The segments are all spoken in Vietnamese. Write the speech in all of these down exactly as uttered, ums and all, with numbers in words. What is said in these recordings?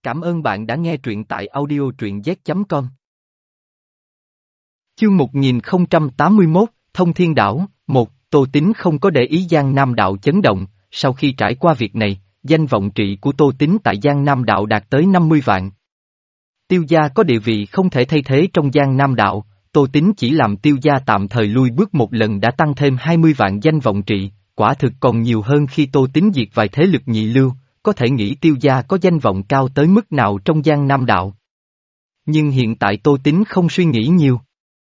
Cảm ơn bạn đã nghe truyện tại audio truyện z chấm com. Chương một nghìn không trăm tám mươi mốt, Thông Thiên Đảo, một, Tô Tín không có để ý Giang Nam Đạo chấn động, sau khi trải qua việc này, danh vọng trị của Tô Tín tại Giang Nam Đạo đạt tới năm mươi vạn. Tiêu gia có địa vị không thể thay thế trong Giang Nam Đạo, Tô Tín chỉ làm tiêu gia tạm thời lui bước một lần đã tăng thêm hai mươi vạn danh vọng trị, quả thực còn nhiều hơn khi Tô Tín diệt vài thế lực nhị lưu, có thể nghĩ tiêu gia có danh vọng cao tới mức nào trong Giang Nam Đạo. Nhưng hiện tại Tô Tín không suy nghĩ nhiều.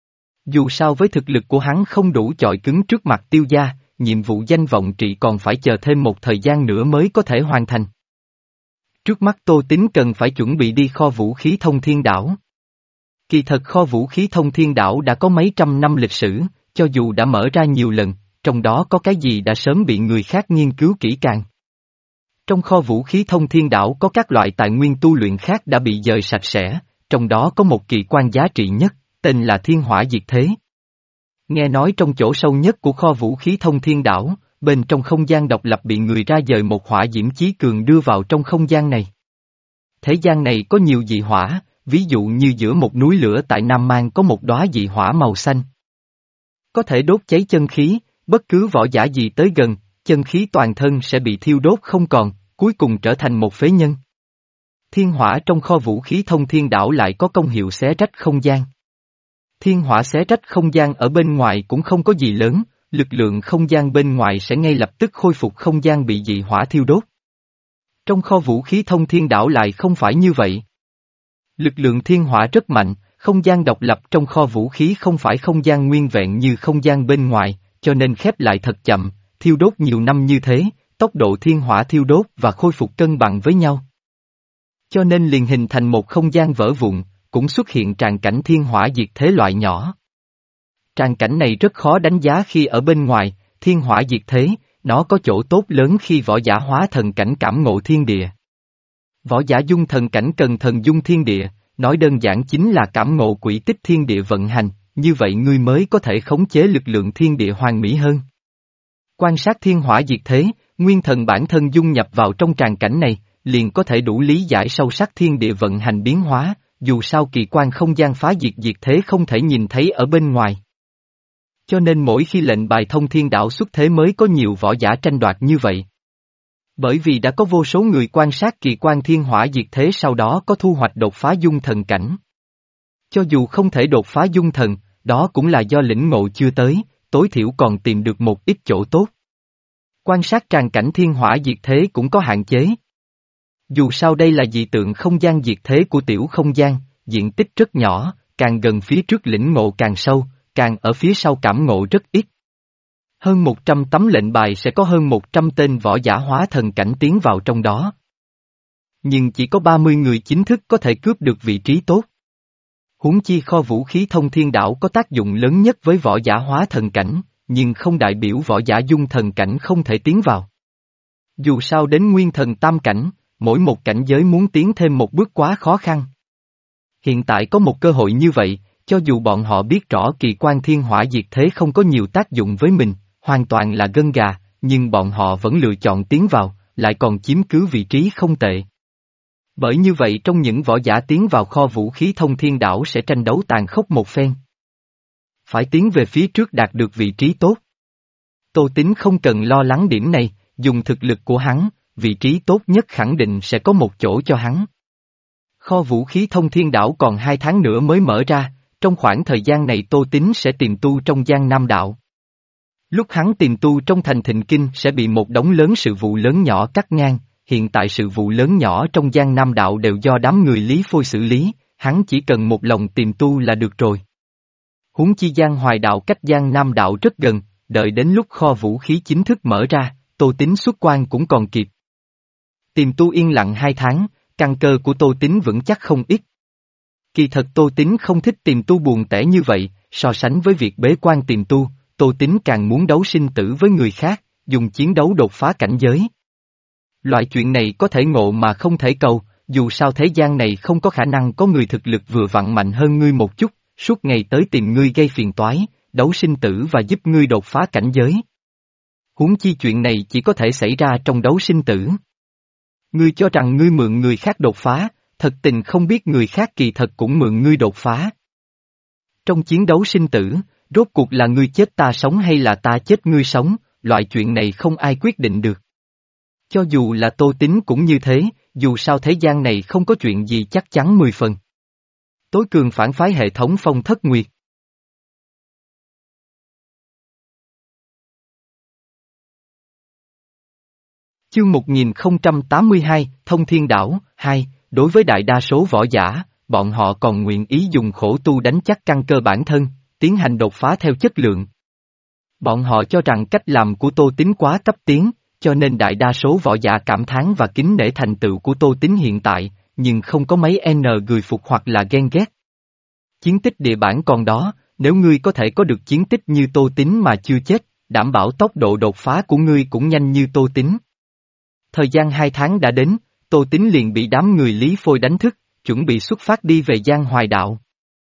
Dù sao với thực lực của hắn không đủ chọi cứng trước mặt tiêu gia, nhiệm vụ danh vọng trị còn phải chờ thêm một thời gian nữa mới có thể hoàn thành. Trước mắt Tô Tín cần phải chuẩn bị đi kho vũ khí Thông Thiên Đảo. Kỳ thật kho vũ khí Thông Thiên Đảo đã có mấy trăm năm lịch sử, cho dù đã mở ra nhiều lần, trong đó có cái gì đã sớm bị người khác nghiên cứu kỹ càng. Trong kho vũ khí Thông Thiên Đảo có các loại tài nguyên tu luyện khác đã bị dời sạch sẽ, trong đó có một kỳ quan giá trị nhất, tên là Thiên Hỏa Diệt Thế. Nghe nói trong chỗ sâu nhất của kho vũ khí Thông Thiên Đảo, bên trong không gian độc lập bị người ra dời một hỏa diễm chí cường đưa vào trong không gian này. Thế gian này có nhiều dị hỏa, ví dụ như giữa một núi lửa tại Nam Mang có một đóa dị hỏa màu xanh. Có thể đốt cháy chân khí, bất cứ võ giả gì tới gần, chân khí toàn thân sẽ bị thiêu đốt không còn, cuối cùng trở thành một phế nhân. Thiên hỏa trong kho vũ khí Thông Thiên Đảo lại có công hiệu xé rách không gian. Thiên hỏa xé rách không gian ở bên ngoài cũng không có gì lớn, lực lượng không gian bên ngoài sẽ ngay lập tức khôi phục không gian bị dị hỏa thiêu đốt. Trong kho vũ khí Thông Thiên Đảo lại không phải như vậy. Lực lượng thiên hỏa rất mạnh, không gian độc lập trong kho vũ khí không phải không gian nguyên vẹn như không gian bên ngoài, cho nên khép lại thật chậm, thiêu đốt nhiều năm như thế, tốc độ thiên hỏa thiêu đốt và khôi phục cân bằng với nhau. Cho nên liền hình thành một không gian vỡ vụn, cũng xuất hiện tràng cảnh thiên hỏa diệt thế loại nhỏ. Tràng cảnh này rất khó đánh giá khi ở bên ngoài, thiên hỏa diệt thế, nó có chỗ tốt lớn khi võ giả hóa thần cảnh cảm ngộ thiên địa. Võ giả dung thần cảnh cần thần dung thiên địa, nói đơn giản chính là cảm ngộ quỹ tích thiên địa vận hành, như vậy ngươi mới có thể khống chế lực lượng thiên địa hoàn mỹ hơn. Quan sát thiên hỏa diệt thế, nguyên thần bản thân dung nhập vào trong tràng cảnh này, liền có thể đủ lý giải sâu sắc thiên địa vận hành biến hóa, dù sao kỳ quan không gian phá diệt diệt thế không thể nhìn thấy ở bên ngoài. Cho nên mỗi khi lệnh bài Thông Thiên Đảo xuất thế mới có nhiều võ giả tranh đoạt như vậy. Bởi vì đã có vô số người quan sát kỳ quan thiên hỏa diệt thế sau đó có thu hoạch đột phá dung thần cảnh. Cho dù không thể đột phá dung thần, đó cũng là do lĩnh ngộ chưa tới, tối thiểu còn tìm được một ít chỗ tốt. Quan sát tràng cảnh thiên hỏa diệt thế cũng có hạn chế. Dù sao đây là dị tượng không gian diệt thế của tiểu không gian, diện tích rất nhỏ, càng gần phía trước lĩnh ngộ càng sâu, càng ở phía sau cảm ngộ rất ít. Hơn một trăm tấm lệnh bài sẽ có hơn một trăm tên võ giả hóa thần cảnh tiến vào trong đó. Nhưng chỉ có ba mươi người chính thức có thể cướp được vị trí tốt. Huống chi kho vũ khí Thông Thiên Đảo có tác dụng lớn nhất với võ giả hóa thần cảnh, nhưng không đại biểu võ giả dung thần cảnh không thể tiến vào. Dù sao đến nguyên thần tam cảnh, mỗi một cảnh giới muốn tiến thêm một bước quá khó khăn. Hiện tại có một cơ hội như vậy, cho dù bọn họ biết rõ kỳ quan thiên hỏa diệt thế không có nhiều tác dụng với mình, hoàn toàn là gân gà, nhưng bọn họ vẫn lựa chọn tiến vào, lại còn chiếm cứ vị trí không tệ. Bởi như vậy trong những võ giả tiến vào kho vũ khí Thông Thiên Đảo sẽ tranh đấu tàn khốc một phen. Phải tiến về phía trước đạt được vị trí tốt. Tô Tín không cần lo lắng điểm này, dùng thực lực của hắn, vị trí tốt nhất khẳng định sẽ có một chỗ cho hắn. Kho vũ khí Thông Thiên Đảo còn hai tháng nữa mới mở ra, trong khoảng thời gian này Tô Tín sẽ tìm tu trong Giang Nam Đạo. Lúc hắn tìm tu trong thành Thịnh Kinh sẽ bị một đống lớn sự vụ lớn nhỏ cắt ngang, hiện tại sự vụ lớn nhỏ trong Giang Nam Đạo đều do đám người Lý Phôi xử lý, hắn chỉ cần một lòng tìm tu là được rồi. Huống chi Giang Hoài Đạo cách Giang Nam Đạo rất gần, đợi đến lúc kho vũ khí chính thức mở ra, Tô Tín xuất quan cũng còn kịp. Tìm tu yên lặng hai tháng, căn cơ của Tô Tín vững chắc không ít. Kỳ thật Tô Tín không thích tìm tu buồn tẻ như vậy, so sánh với việc bế quan tìm tu, Tô Tín càng muốn đấu sinh tử với người khác, dùng chiến đấu đột phá cảnh giới. Loại chuyện này có thể ngộ mà không thể cầu, dù sao thế gian này không có khả năng có người thực lực vừa vặn mạnh hơn ngươi một chút, suốt ngày tới tìm ngươi gây phiền toái, đấu sinh tử và giúp ngươi đột phá cảnh giới. Huống chi chuyện này chỉ có thể xảy ra trong đấu sinh tử. Ngươi cho rằng ngươi mượn người khác đột phá, thật tình không biết người khác kỳ thật cũng mượn ngươi đột phá. Trong chiến đấu sinh tử, rốt cuộc là ngươi chết ta sống hay là ta chết ngươi sống, loại chuyện này không ai quyết định được. Cho dù là Tô Tín cũng như thế, dù sao thế gian này không có chuyện gì chắc chắn mười phần. Tối cường phản phái hệ thống Phong Thất Nguyệt. Chương một nghìn không trăm tám mươi hai, Thông Thiên Đảo, hai, đối với đại đa số võ giả, bọn họ còn nguyện ý dùng khổ tu đánh chắc căn cơ bản thân, tiến hành đột phá theo chất lượng. Bọn họ cho rằng cách làm của Tô Tín quá cấp tiến, cho nên đại đa số võ giả cảm thán và kính nể thành tựu của Tô Tín hiện tại, nhưng không có mấy N người phục hoặc là ghen ghét. Chiến tích địa bản còn đó, nếu ngươi có thể có được chiến tích như Tô Tín mà chưa chết, đảm bảo tốc độ đột phá của ngươi cũng nhanh như Tô Tín. Thời gian hai tháng đã đến, Tô Tín liền bị đám người Lý Phôi đánh thức, chuẩn bị xuất phát đi về Giang Hoài Đạo.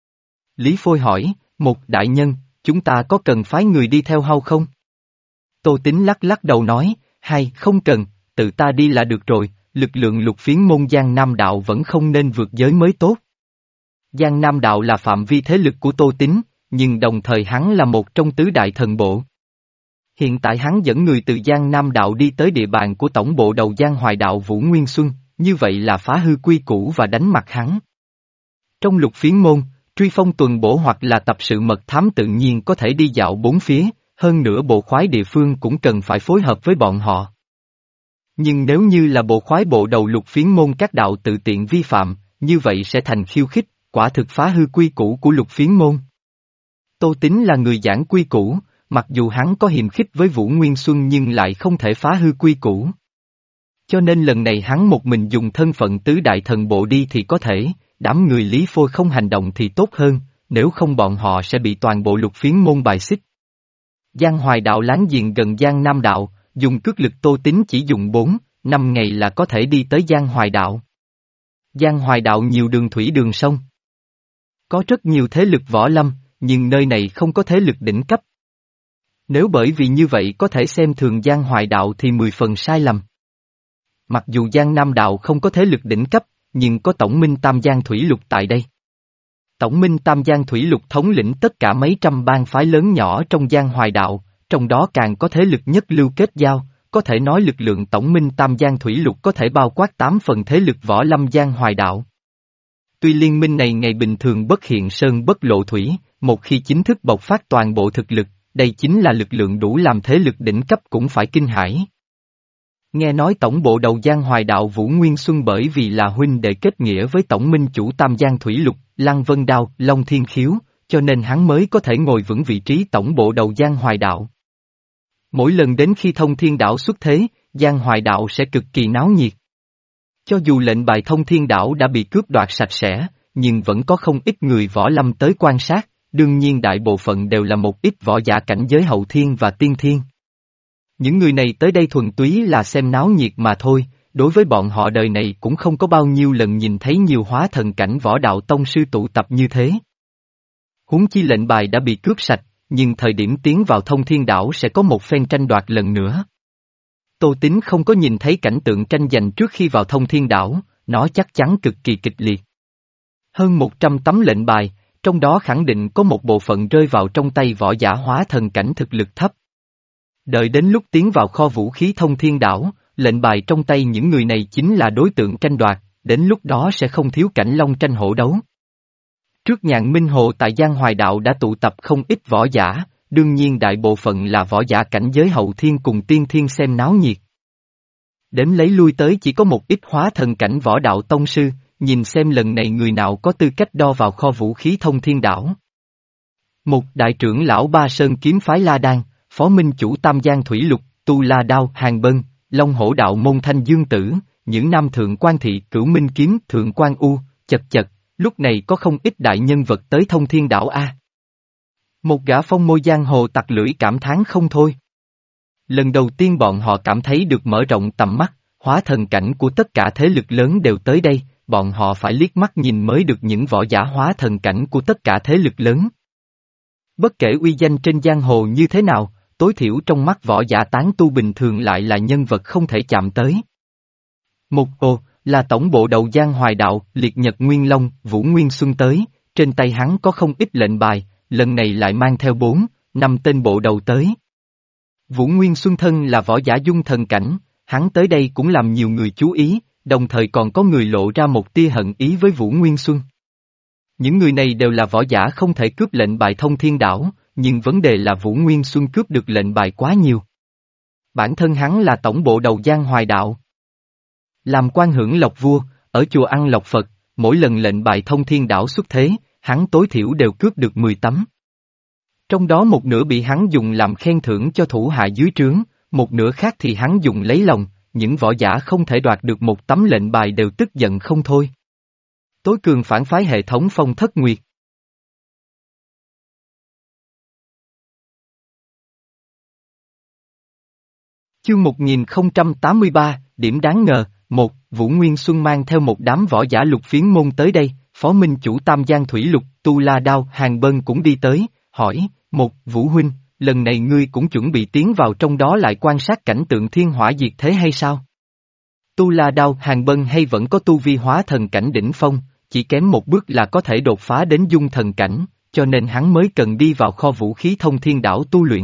Lý Phôi hỏi, một đại nhân, chúng ta có cần phái người đi theo hay không? Tô Tín lắc lắc đầu nói, hai, không cần, tự ta đi là được rồi, lực lượng lục phiến môn Giang Nam Đạo vẫn không nên vượt giới mới tốt. Giang Nam Đạo là phạm vi thế lực của Tô Tín, nhưng đồng thời hắn là một trong tứ đại thần bộ. Hiện tại hắn dẫn người từ Giang Nam Đạo đi tới địa bàn của tổng bộ đầu Giang Hoài Đạo Vũ Nguyên Xuân, như vậy là phá hư quy củ và đánh mặt hắn. Trong lục phiến môn, truy phong tuần bổ hoặc là tập sự mật thám tự nhiên có thể đi dạo bốn phía, hơn nữa bộ khoái địa phương cũng cần phải phối hợp với bọn họ. Nhưng nếu như là bộ khoái bộ đầu lục phiến môn các đạo tự tiện vi phạm, như vậy sẽ thành khiêu khích, quả thực phá hư quy củ của lục phiến môn. Tô Tín là người giảng quy củ, mặc dù hắn có hiềm khích với Vũ Nguyên Xuân nhưng lại không thể phá hư quy củ. Cho nên lần này hắn một mình dùng thân phận tứ đại thần bộ đi thì có thể, đám người Lý Phôi không hành động thì tốt hơn, nếu không bọn họ sẽ bị toàn bộ lục phiến môn bài xích. Giang Hoài Đạo láng giềng gần Giang Nam Đạo, dùng cước lực Tô Tín chỉ dùng bốn, năm ngày là có thể đi tới Giang Hoài Đạo. Giang Hoài Đạo nhiều đường thủy đường sông. Có rất nhiều thế lực võ lâm, nhưng nơi này không có thế lực đỉnh cấp. Nếu bởi vì như vậy có thể xem thường Giang Hoài Đạo thì mười phần sai lầm. Mặc dù Giang Nam Đạo không có thế lực đỉnh cấp, nhưng có Tổng Minh Tam Giang Thủy Lục tại đây. Tổng Minh Tam Giang Thủy Lục thống lĩnh tất cả mấy trăm bang phái lớn nhỏ trong Giang Hoài Đạo, trong đó càng có thế lực nhất lưu kết giao, có thể nói lực lượng Tổng Minh Tam Giang Thủy Lục có thể bao quát tám phần thế lực võ lâm Giang Hoài Đạo. Tuy liên minh này ngày bình thường bất hiện sơn bất lộ thủy, một khi chính thức bộc phát toàn bộ thực lực, đây chính là lực lượng đủ làm thế lực đỉnh cấp cũng phải kinh hãi. Nghe nói tổng bộ đầu Giang Hoài Đạo Vũ Nguyên Xuân bởi vì là huynh đệ kết nghĩa với tổng minh chủ Tam Giang Thủy Lục, Lăng Vân Đao, Long Thiên Khiếu, cho nên hắn mới có thể ngồi vững vị trí tổng bộ đầu Giang Hoài Đạo. Mỗi lần đến khi Thông Thiên Đảo xuất thế, Giang Hoài Đạo sẽ cực kỳ náo nhiệt. Cho dù lệnh bài Thông Thiên Đảo đã bị cướp đoạt sạch sẽ, nhưng vẫn có không ít người võ lâm tới quan sát, đương nhiên đại bộ phận đều là một ít võ giả cảnh giới hậu thiên và tiên thiên. Những người này tới đây thuần túy là xem náo nhiệt mà thôi, đối với bọn họ đời này cũng không có bao nhiêu lần nhìn thấy nhiều hóa thần cảnh võ đạo tông sư tụ tập như thế. Huống chi lệnh bài đã bị cướp sạch, nhưng thời điểm tiến vào Thông Thiên Đảo sẽ có một phen tranh đoạt lần nữa. Tô Tín không có nhìn thấy cảnh tượng tranh giành trước khi vào Thông Thiên Đảo, nó chắc chắn cực kỳ kịch liệt. Hơn một trăm tấm lệnh bài, trong đó khẳng định có một bộ phận rơi vào trong tay võ giả hóa thần cảnh thực lực thấp. Đợi đến lúc tiến vào kho vũ khí Thông Thiên Đảo, lệnh bài trong tay những người này chính là đối tượng tranh đoạt, đến lúc đó sẽ không thiếu cảnh long tranh hổ đấu. Trước Nhạn Minh Hồ tại Giang Hoài Đạo đã tụ tập không ít võ giả, đương nhiên đại bộ phận là võ giả cảnh giới hậu thiên cùng tiên thiên xem náo nhiệt. Đếm lấy lui tới chỉ có một ít hóa thần cảnh võ đạo tông sư, nhìn xem lần này người nào có tư cách đo vào kho vũ khí Thông Thiên Đảo. Một đại trưởng lão Ba Sơn kiếm phái La Đan, phó minh chủ Tam Giang Thủy Lục, Tu La Đao, Hàng Bân, Long Hổ Đạo Môn Thanh Dương Tử, những nam thượng quan thị Cửu Minh Kiếm, Thượng quan U, chật chật, lúc này có không ít đại nhân vật tới Thông Thiên Đảo A. Một gã phong môi giang hồ tặc lưỡi cảm thán không thôi. Lần đầu tiên bọn họ cảm thấy được mở rộng tầm mắt, hóa thần cảnh của tất cả thế lực lớn đều tới đây, bọn họ phải liếc mắt nhìn mới được những võ giả hóa thần cảnh của tất cả thế lực lớn. Bất kể uy danh trên giang hồ như thế nào, tối thiểu trong mắt võ giả tán tu bình thường lại là nhân vật không thể chạm tới. Một ồ, là tổng bộ đầu Giang Hoài Đạo, liệt nhật Nguyên Long, Vũ Nguyên Xuân tới, trên tay hắn có không ít lệnh bài, lần này lại mang theo bốn, năm tên bộ đầu tới. Vũ Nguyên Xuân thân là võ giả dung thần cảnh, hắn tới đây cũng làm nhiều người chú ý, đồng thời còn có người lộ ra một tia hận ý với Vũ Nguyên Xuân. Những người này đều là võ giả không thể cướp lệnh bài thông thiên đảo, nhưng vấn đề là Vũ Nguyên Xuân cướp được lệnh bài quá nhiều. Bản thân hắn là tổng bộ đầu Giang Hoài Đạo. Làm quan hưởng lộc vua, ở chùa ăn lộc Phật, mỗi lần lệnh bài thông thiên đảo xuất thế, hắn tối thiểu đều cướp được mười tấm. Trong đó một nửa bị hắn dùng làm khen thưởng cho thủ hạ dưới trướng, một nửa khác thì hắn dùng lấy lòng, những võ giả không thể đoạt được một tấm lệnh bài đều tức giận không thôi. Tối cường phản phái hệ thống Phong Thất Nguyệt. Chương một nghìn không trăm tám mươi ba, điểm đáng ngờ, một, Vũ Nguyên Xuân mang theo một đám võ giả lục phiến môn tới đây, phó minh chủ Tam Giang Thủy Lục, Tu La Đao, Hàng Bân cũng đi tới, hỏi, một, Vũ Huynh, lần này ngươi cũng chuẩn bị tiến vào trong đó lại quan sát cảnh tượng thiên hỏa diệt thế hay sao? Tu La Đao, Hàng Bân hay vẫn có tu vi hóa thần cảnh đỉnh phong, chỉ kém một bước là có thể đột phá đến dung thần cảnh, cho nên hắn mới cần đi vào kho vũ khí thông thiên đảo tu luyện.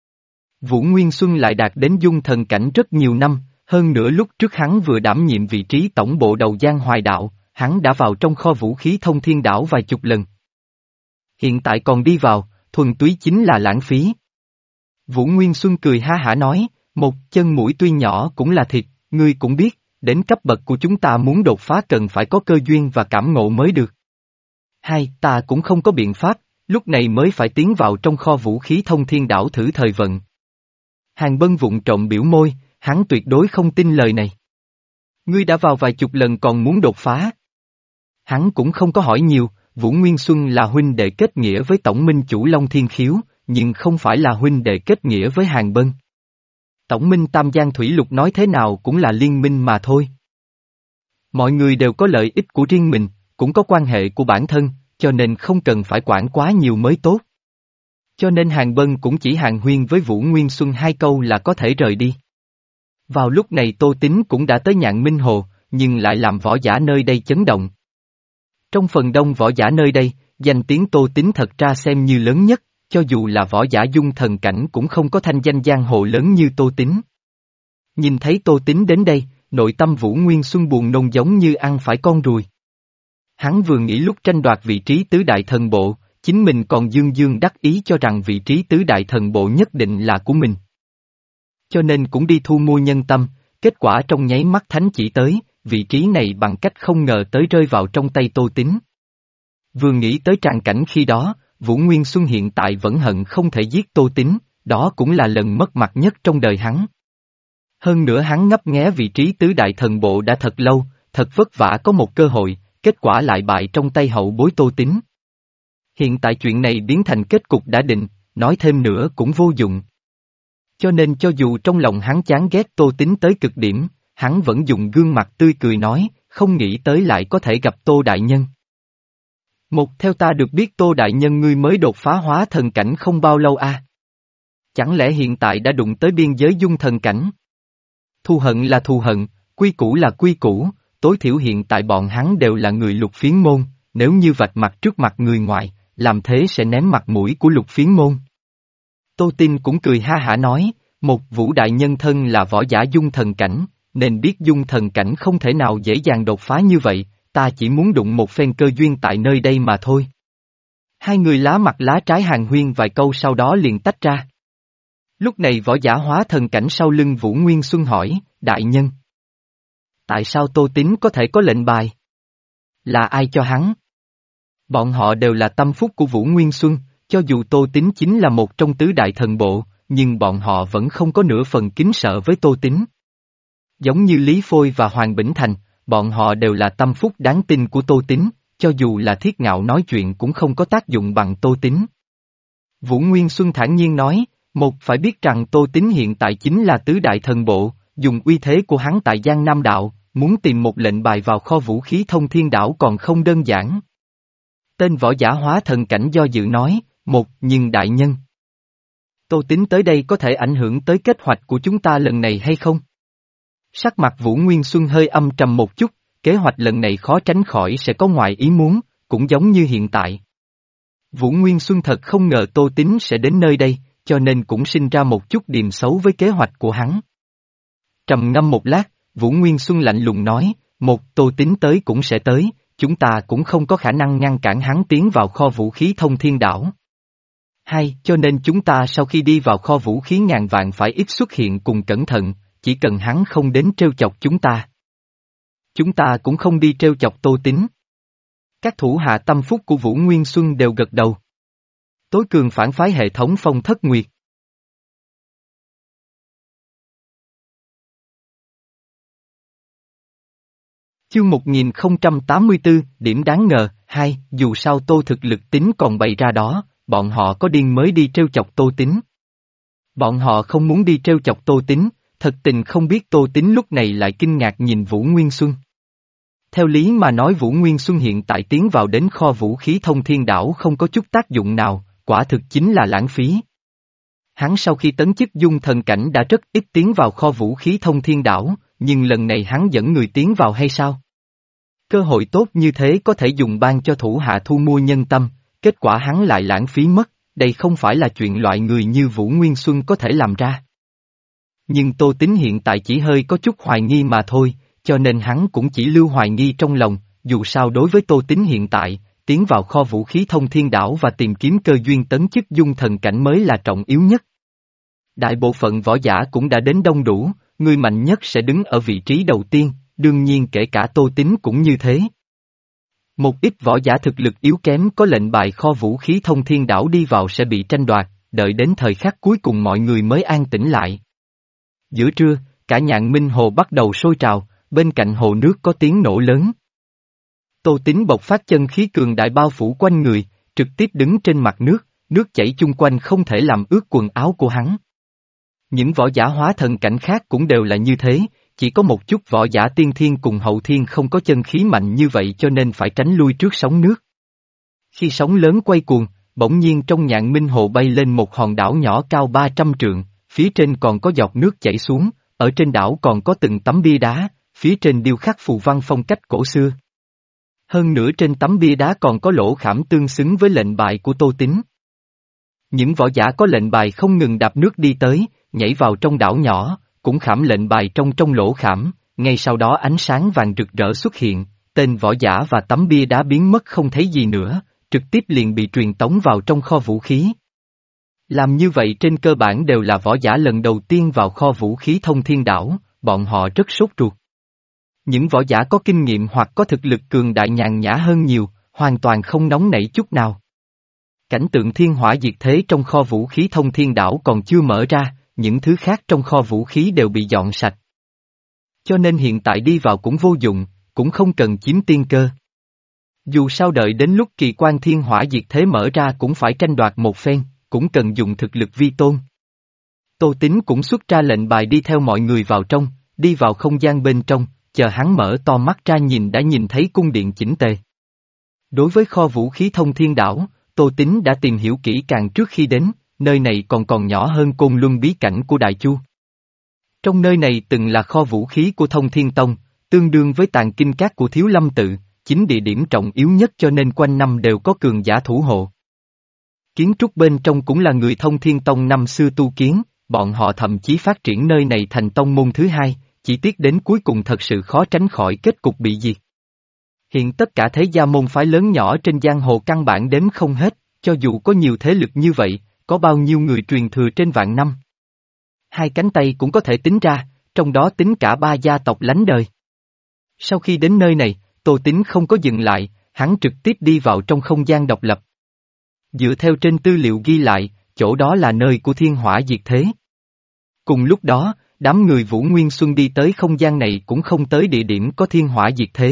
Vũ Nguyên Xuân lại đạt đến dung thần cảnh rất nhiều năm, hơn nữa lúc trước hắn vừa đảm nhiệm vị trí tổng bộ đầu Giang Hoài Đạo, hắn đã vào trong kho vũ khí thông thiên đảo vài chục lần. Hiện tại còn đi vào, thuần túy chính là lãng phí. Vũ Nguyên Xuân cười ha hả nói, một chân mũi tuy nhỏ cũng là thịt, ngươi cũng biết, đến cấp bậc của chúng ta muốn đột phá cần phải có cơ duyên và cảm ngộ mới được. Hai, ta cũng không có biện pháp, lúc này mới phải tiến vào trong kho vũ khí thông thiên đảo thử thời vận. Hàng Bân vụng trộm biểu môi, hắn tuyệt đối không tin lời này. Ngươi đã vào vài chục lần còn muốn đột phá. Hắn cũng không có hỏi nhiều, Vũ Nguyên Xuân là huynh đệ kết nghĩa với tổng minh chủ Long Thiên Khiếu, nhưng không phải là huynh đệ kết nghĩa với Hàng Bân. Tổng minh Tam Giang Thủy Lục nói thế nào cũng là liên minh mà thôi. Mọi người đều có lợi ích của riêng mình, cũng có quan hệ của bản thân, cho nên không cần phải quản quá nhiều mới tốt. Cho nên Hàng Bân cũng chỉ hàn huyên với Vũ Nguyên Xuân hai câu là có thể rời đi. Vào lúc này Tô Tín cũng đã tới Nhạn Minh Hồ, nhưng lại làm võ giả nơi đây chấn động. Trong phần đông võ giả nơi đây, danh tiếng Tô Tín thật ra xem như lớn nhất, cho dù là võ giả dung thần cảnh cũng không có thanh danh giang hồ lớn như Tô Tín. Nhìn thấy Tô Tín đến đây, nội tâm Vũ Nguyên Xuân buồn nôn giống như ăn phải con ruồi. Hắn vừa nghĩ lúc tranh đoạt vị trí tứ đại thần bộ, chính mình còn dương dương đắc ý cho rằng vị trí tứ đại thần bộ nhất định là của mình. Cho nên cũng đi thu mua nhân tâm, kết quả trong nháy mắt thánh chỉ tới, vị trí này bằng cách không ngờ tới rơi vào trong tay Tô Tín. Vừa nghĩ tới tràng cảnh khi đó, Vũ Nguyên Xuân hiện tại vẫn hận không thể giết Tô Tín, đó cũng là lần mất mặt nhất trong đời hắn. Hơn nữa hắn ngấp nghé vị trí tứ đại thần bộ đã thật lâu, thật vất vả có một cơ hội, kết quả lại bại trong tay hậu bối Tô Tín. Hiện tại chuyện này biến thành kết cục đã định, nói thêm nữa cũng vô dụng. Cho nên cho dù trong lòng hắn chán ghét Tô Tín tới cực điểm, hắn vẫn dùng gương mặt tươi cười nói, không nghĩ tới lại có thể gặp Tô Đại Nhân. Một theo ta được biết Tô Đại Nhân ngươi mới đột phá hóa thần cảnh không bao lâu a? À? Chẳng lẽ hiện tại đã đụng tới biên giới dung thần cảnh? Thù hận là thù hận, quy củ là quy củ, tối thiểu hiện tại bọn hắn đều là người lục phiến môn, nếu như vạch mặt trước mặt người ngoài, làm thế sẽ ném mặt mũi của lục phiến môn. Tô Tin cũng cười ha hả nói, một Vũ Đại Nhân thân là võ giả dung thần cảnh, nên biết dung thần cảnh không thể nào dễ dàng đột phá như vậy, ta chỉ muốn đụng một phen cơ duyên tại nơi đây mà thôi. Hai người lá mặt lá trái hàng huyên vài câu sau đó liền tách ra. Lúc này võ giả hóa thần cảnh sau lưng Vũ Nguyên Xuân hỏi, Đại Nhân. Tại sao Tô Tín có thể có lệnh bài? Là ai cho hắn? Bọn họ đều là tâm phúc của Vũ Nguyên Xuân, cho dù Tô Tín chính là một trong tứ đại thần bộ, nhưng bọn họ vẫn không có nửa phần kính sợ với Tô Tín. Giống như Lý Phôi và Hoàng Bỉnh Thành, bọn họ đều là tâm phúc đáng tin của Tô Tín, cho dù là Thiết Ngạo nói chuyện cũng không có tác dụng bằng Tô Tín. Vũ Nguyên Xuân thản nhiên nói, một phải biết rằng Tô Tín hiện tại chính là tứ đại thần bộ, dùng uy thế của hắn tại Giang Nam Đạo, muốn tìm một lệnh bài vào kho vũ khí thông thiên đảo còn không đơn giản. Tên võ giả hóa thần cảnh do dự nói, một nhưng đại nhân. Tô Tín tới đây có thể ảnh hưởng tới kế hoạch của chúng ta lần này hay không? Sắc mặt Vũ Nguyên Xuân hơi âm trầm một chút, kế hoạch lần này khó tránh khỏi sẽ có ngoài ý muốn, cũng giống như hiện tại. Vũ Nguyên Xuân thật không ngờ Tô Tín sẽ đến nơi đây, cho nên cũng sinh ra một chút điềm xấu với kế hoạch của hắn. Trầm ngâm một lát, Vũ Nguyên Xuân lạnh lùng nói, một, Tô Tín tới cũng sẽ tới, chúng ta cũng không có khả năng ngăn cản hắn tiến vào kho vũ khí thông thiên đảo. Hai, cho nên chúng ta sau khi đi vào kho vũ khí ngàn vạn phải ít xuất hiện cùng cẩn thận, chỉ cần hắn không đến trêu chọc chúng ta. Chúng ta cũng không đi trêu chọc Tô Tín. Các thủ hạ tâm phúc của Vũ Nguyên Xuân đều gật đầu. Tối cường phản phái hệ thống Phong Thất Nguyệt. Chương một nghìn không trăm tám mươi tư, điểm đáng ngờ, hai, dù sao Tô thực lực tính còn bày ra đó, bọn họ có điên mới đi trêu chọc Tô Tín. Bọn họ không muốn đi trêu chọc Tô Tín, thật tình không biết Tô Tín lúc này lại kinh ngạc nhìn Vũ Nguyên Xuân. Theo lý mà nói Vũ Nguyên Xuân hiện tại tiến vào đến kho vũ khí thông thiên đảo không có chút tác dụng nào, quả thực chính là lãng phí. Hắn sau khi tấn chức dung thần cảnh đã rất ít tiến vào kho vũ khí thông thiên đảo, nhưng lần này hắn dẫn người tiến vào hay sao? Cơ hội tốt như thế có thể dùng ban cho thủ hạ thu mua nhân tâm, kết quả hắn lại lãng phí mất, đây không phải là chuyện loại người như Vũ Nguyên Xuân có thể làm ra. Nhưng Tô Tín hiện tại chỉ hơi có chút hoài nghi mà thôi, cho nên hắn cũng chỉ lưu hoài nghi trong lòng, dù sao đối với Tô Tín hiện tại, tiến vào kho vũ khí thông thiên đảo và tìm kiếm cơ duyên tấn chức dung thần cảnh mới là trọng yếu nhất. Đại bộ phận võ giả cũng đã đến đông đủ, người mạnh nhất sẽ đứng ở vị trí đầu tiên, đương nhiên kể cả Tô Tín cũng như thế. Một ít võ giả thực lực yếu kém có lệnh bài kho vũ khí thông thiên đảo đi vào sẽ bị tranh đoạt, đợi đến thời khắc cuối cùng mọi người mới an tĩnh lại. Giữa trưa, cả Nhạn Minh Hồ bắt đầu sôi trào, bên cạnh hồ nước có tiếng nổ lớn. Tô Tín bộc phát chân khí cường đại bao phủ quanh người, trực tiếp đứng trên mặt nước, nước chảy chung quanh không thể làm ướt quần áo của hắn. Những võ giả hóa thần cảnh khác cũng đều là như thế, chỉ có một chút võ giả tiên thiên cùng hậu thiên không có chân khí mạnh như vậy cho nên phải tránh lui trước sóng nước. Khi sóng lớn quay cuồng, bỗng nhiên trong Nhạn Minh Hồ bay lên một hòn đảo nhỏ cao ba trăm trượng, phía trên còn có giọt nước chảy xuống, ở trên đảo còn có từng tấm bia đá, phía trên điêu khắc phù văn phong cách cổ xưa. Hơn nữa trên tấm bia đá còn có lỗ khảm tương xứng với lệnh bài của Tô Tín. Những võ giả có lệnh bài không ngừng đạp nước đi tới, nhảy vào trong đảo nhỏ, cũng khảm lệnh bài trong trong lỗ khảm, ngay sau đó ánh sáng vàng rực rỡ xuất hiện, tên võ giả và tấm bia đá biến mất không thấy gì nữa, trực tiếp liền bị truyền tống vào trong kho vũ khí. Làm như vậy trên cơ bản đều là võ giả lần đầu tiên vào kho vũ khí thông thiên đảo, bọn họ rất sốt ruột. Những võ giả có kinh nghiệm hoặc có thực lực cường đại nhàn nhã hơn nhiều, hoàn toàn không nóng nảy chút nào. Cảnh tượng thiên hỏa diệt thế trong kho vũ khí thông thiên đảo còn chưa mở ra, những thứ khác trong kho vũ khí đều bị dọn sạch. Cho nên hiện tại đi vào cũng vô dụng, cũng không cần chiếm tiên cơ. Dù sao đợi đến lúc kỳ quan thiên hỏa diệt thế mở ra cũng phải tranh đoạt một phen, cũng cần dùng thực lực vi tôn. Tô Tín cũng xuất ra lệnh bài đi theo mọi người vào trong, đi vào không gian bên trong, chờ hắn mở to mắt ra nhìn đã nhìn thấy cung điện chỉnh tề. Đối với kho vũ khí thông thiên đảo, Tô Tín đã tìm hiểu kỹ càng trước khi đến, nơi này còn còn nhỏ hơn Côn Luân bí cảnh của Đại Chu. Trong nơi này từng là kho vũ khí của Thông Thiên Tông, tương đương với tàng kinh các của Thiếu Lâm Tự, chính địa điểm trọng yếu nhất cho nên quanh năm đều có cường giả thủ hộ. Kiến trúc bên trong cũng là người Thông Thiên Tông năm xưa tu kiến, bọn họ thậm chí phát triển nơi này thành tông môn thứ hai, chỉ tiếc đến cuối cùng thật sự khó tránh khỏi kết cục bị diệt. Hiện tất cả thế gia môn phái lớn nhỏ trên giang hồ căn bản đếm không hết, cho dù có nhiều thế lực như vậy, có bao nhiêu người truyền thừa trên vạn năm. Hai cánh tay cũng có thể tính ra, trong đó tính cả ba gia tộc lánh đời. Sau khi đến nơi này, Tô Tín không có dừng lại, hắn trực tiếp đi vào trong không gian độc lập. Dựa theo trên tư liệu ghi lại, chỗ đó là nơi của thiên hỏa diệt thế. Cùng lúc đó, đám người Vũ Nguyên Xuân đi tới không gian này cũng không tới địa điểm có thiên hỏa diệt thế.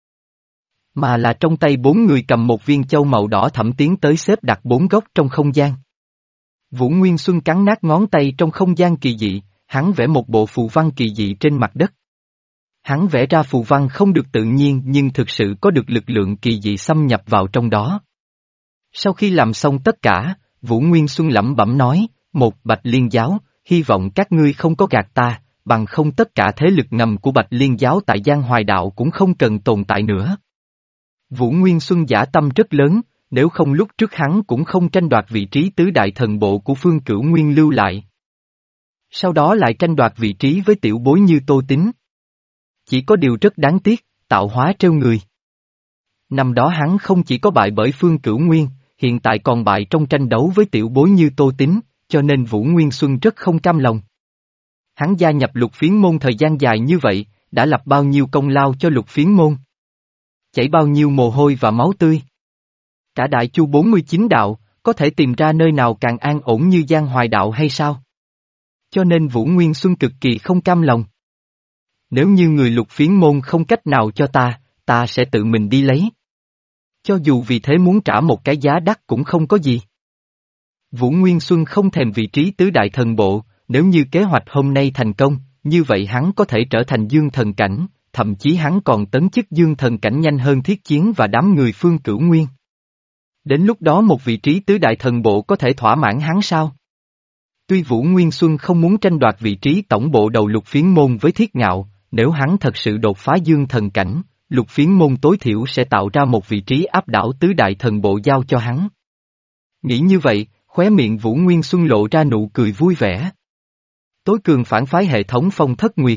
Mà là trong tay bốn người cầm một viên châu màu đỏ thẫm tiến tới xếp đặt bốn góc trong không gian. Vũ Nguyên Xuân cắn nát ngón tay trong không gian kỳ dị, hắn vẽ một bộ phù văn kỳ dị trên mặt đất. Hắn vẽ ra phù văn không được tự nhiên nhưng thực sự có được lực lượng kỳ dị xâm nhập vào trong đó. Sau khi làm xong tất cả, Vũ Nguyên Xuân lẩm bẩm nói, một Bạch Liên giáo, hy vọng các ngươi không có gạt ta, bằng không tất cả thế lực ngầm của Bạch Liên giáo tại Giang Hoài Đạo cũng không cần tồn tại nữa. Vũ Nguyên Xuân dã tâm rất lớn, nếu không lúc trước hắn cũng không tranh đoạt vị trí tứ đại thần bộ của Phương Cửu Nguyên lưu lại. Sau đó lại tranh đoạt vị trí với tiểu bối như Tô Tín. Chỉ có điều rất đáng tiếc, tạo hóa trêu người. Năm đó hắn không chỉ có bại bởi Phương Cửu Nguyên, hiện tại còn bại trong tranh đấu với tiểu bối như Tô Tín, cho nên Vũ Nguyên Xuân rất không cam lòng. Hắn gia nhập Lục Phiến môn thời gian dài như vậy, đã lập bao nhiêu công lao cho Lục Phiến môn. Chảy bao nhiêu mồ hôi và máu tươi. Cả Đại Chu bốn mươi chín đạo, có thể tìm ra nơi nào càng an ổn như Giang Hoài Đạo hay sao? Cho nên Vũ Nguyên Xuân cực kỳ không cam lòng. Nếu như người Lục Phiến môn không cách nào cho ta, ta sẽ tự mình đi lấy. Cho dù vì thế muốn trả một cái giá đắt cũng không có gì. Vũ Nguyên Xuân không thèm vị trí tứ đại thần bộ, nếu như kế hoạch hôm nay thành công, như vậy hắn có thể trở thành dương thần cảnh, thậm chí hắn còn tấn chức dương thần cảnh nhanh hơn Thiết Chiến và đám người Phương Cửu Nguyên. Đến lúc đó một vị trí tứ đại thần bộ có thể thỏa mãn hắn sao? Tuy Vũ Nguyên Xuân không muốn tranh đoạt vị trí tổng bộ đầu Lục Phiến môn với Thiết Ngạo, nếu hắn thật sự đột phá dương thần cảnh, Lục Phiến môn tối thiểu sẽ tạo ra một vị trí áp đảo tứ đại thần bộ giao cho hắn. Nghĩ như vậy, khóe miệng Vũ Nguyên Xuân lộ ra nụ cười vui vẻ. Tối cường phản phái hệ thống Phong Thất Nguyệt.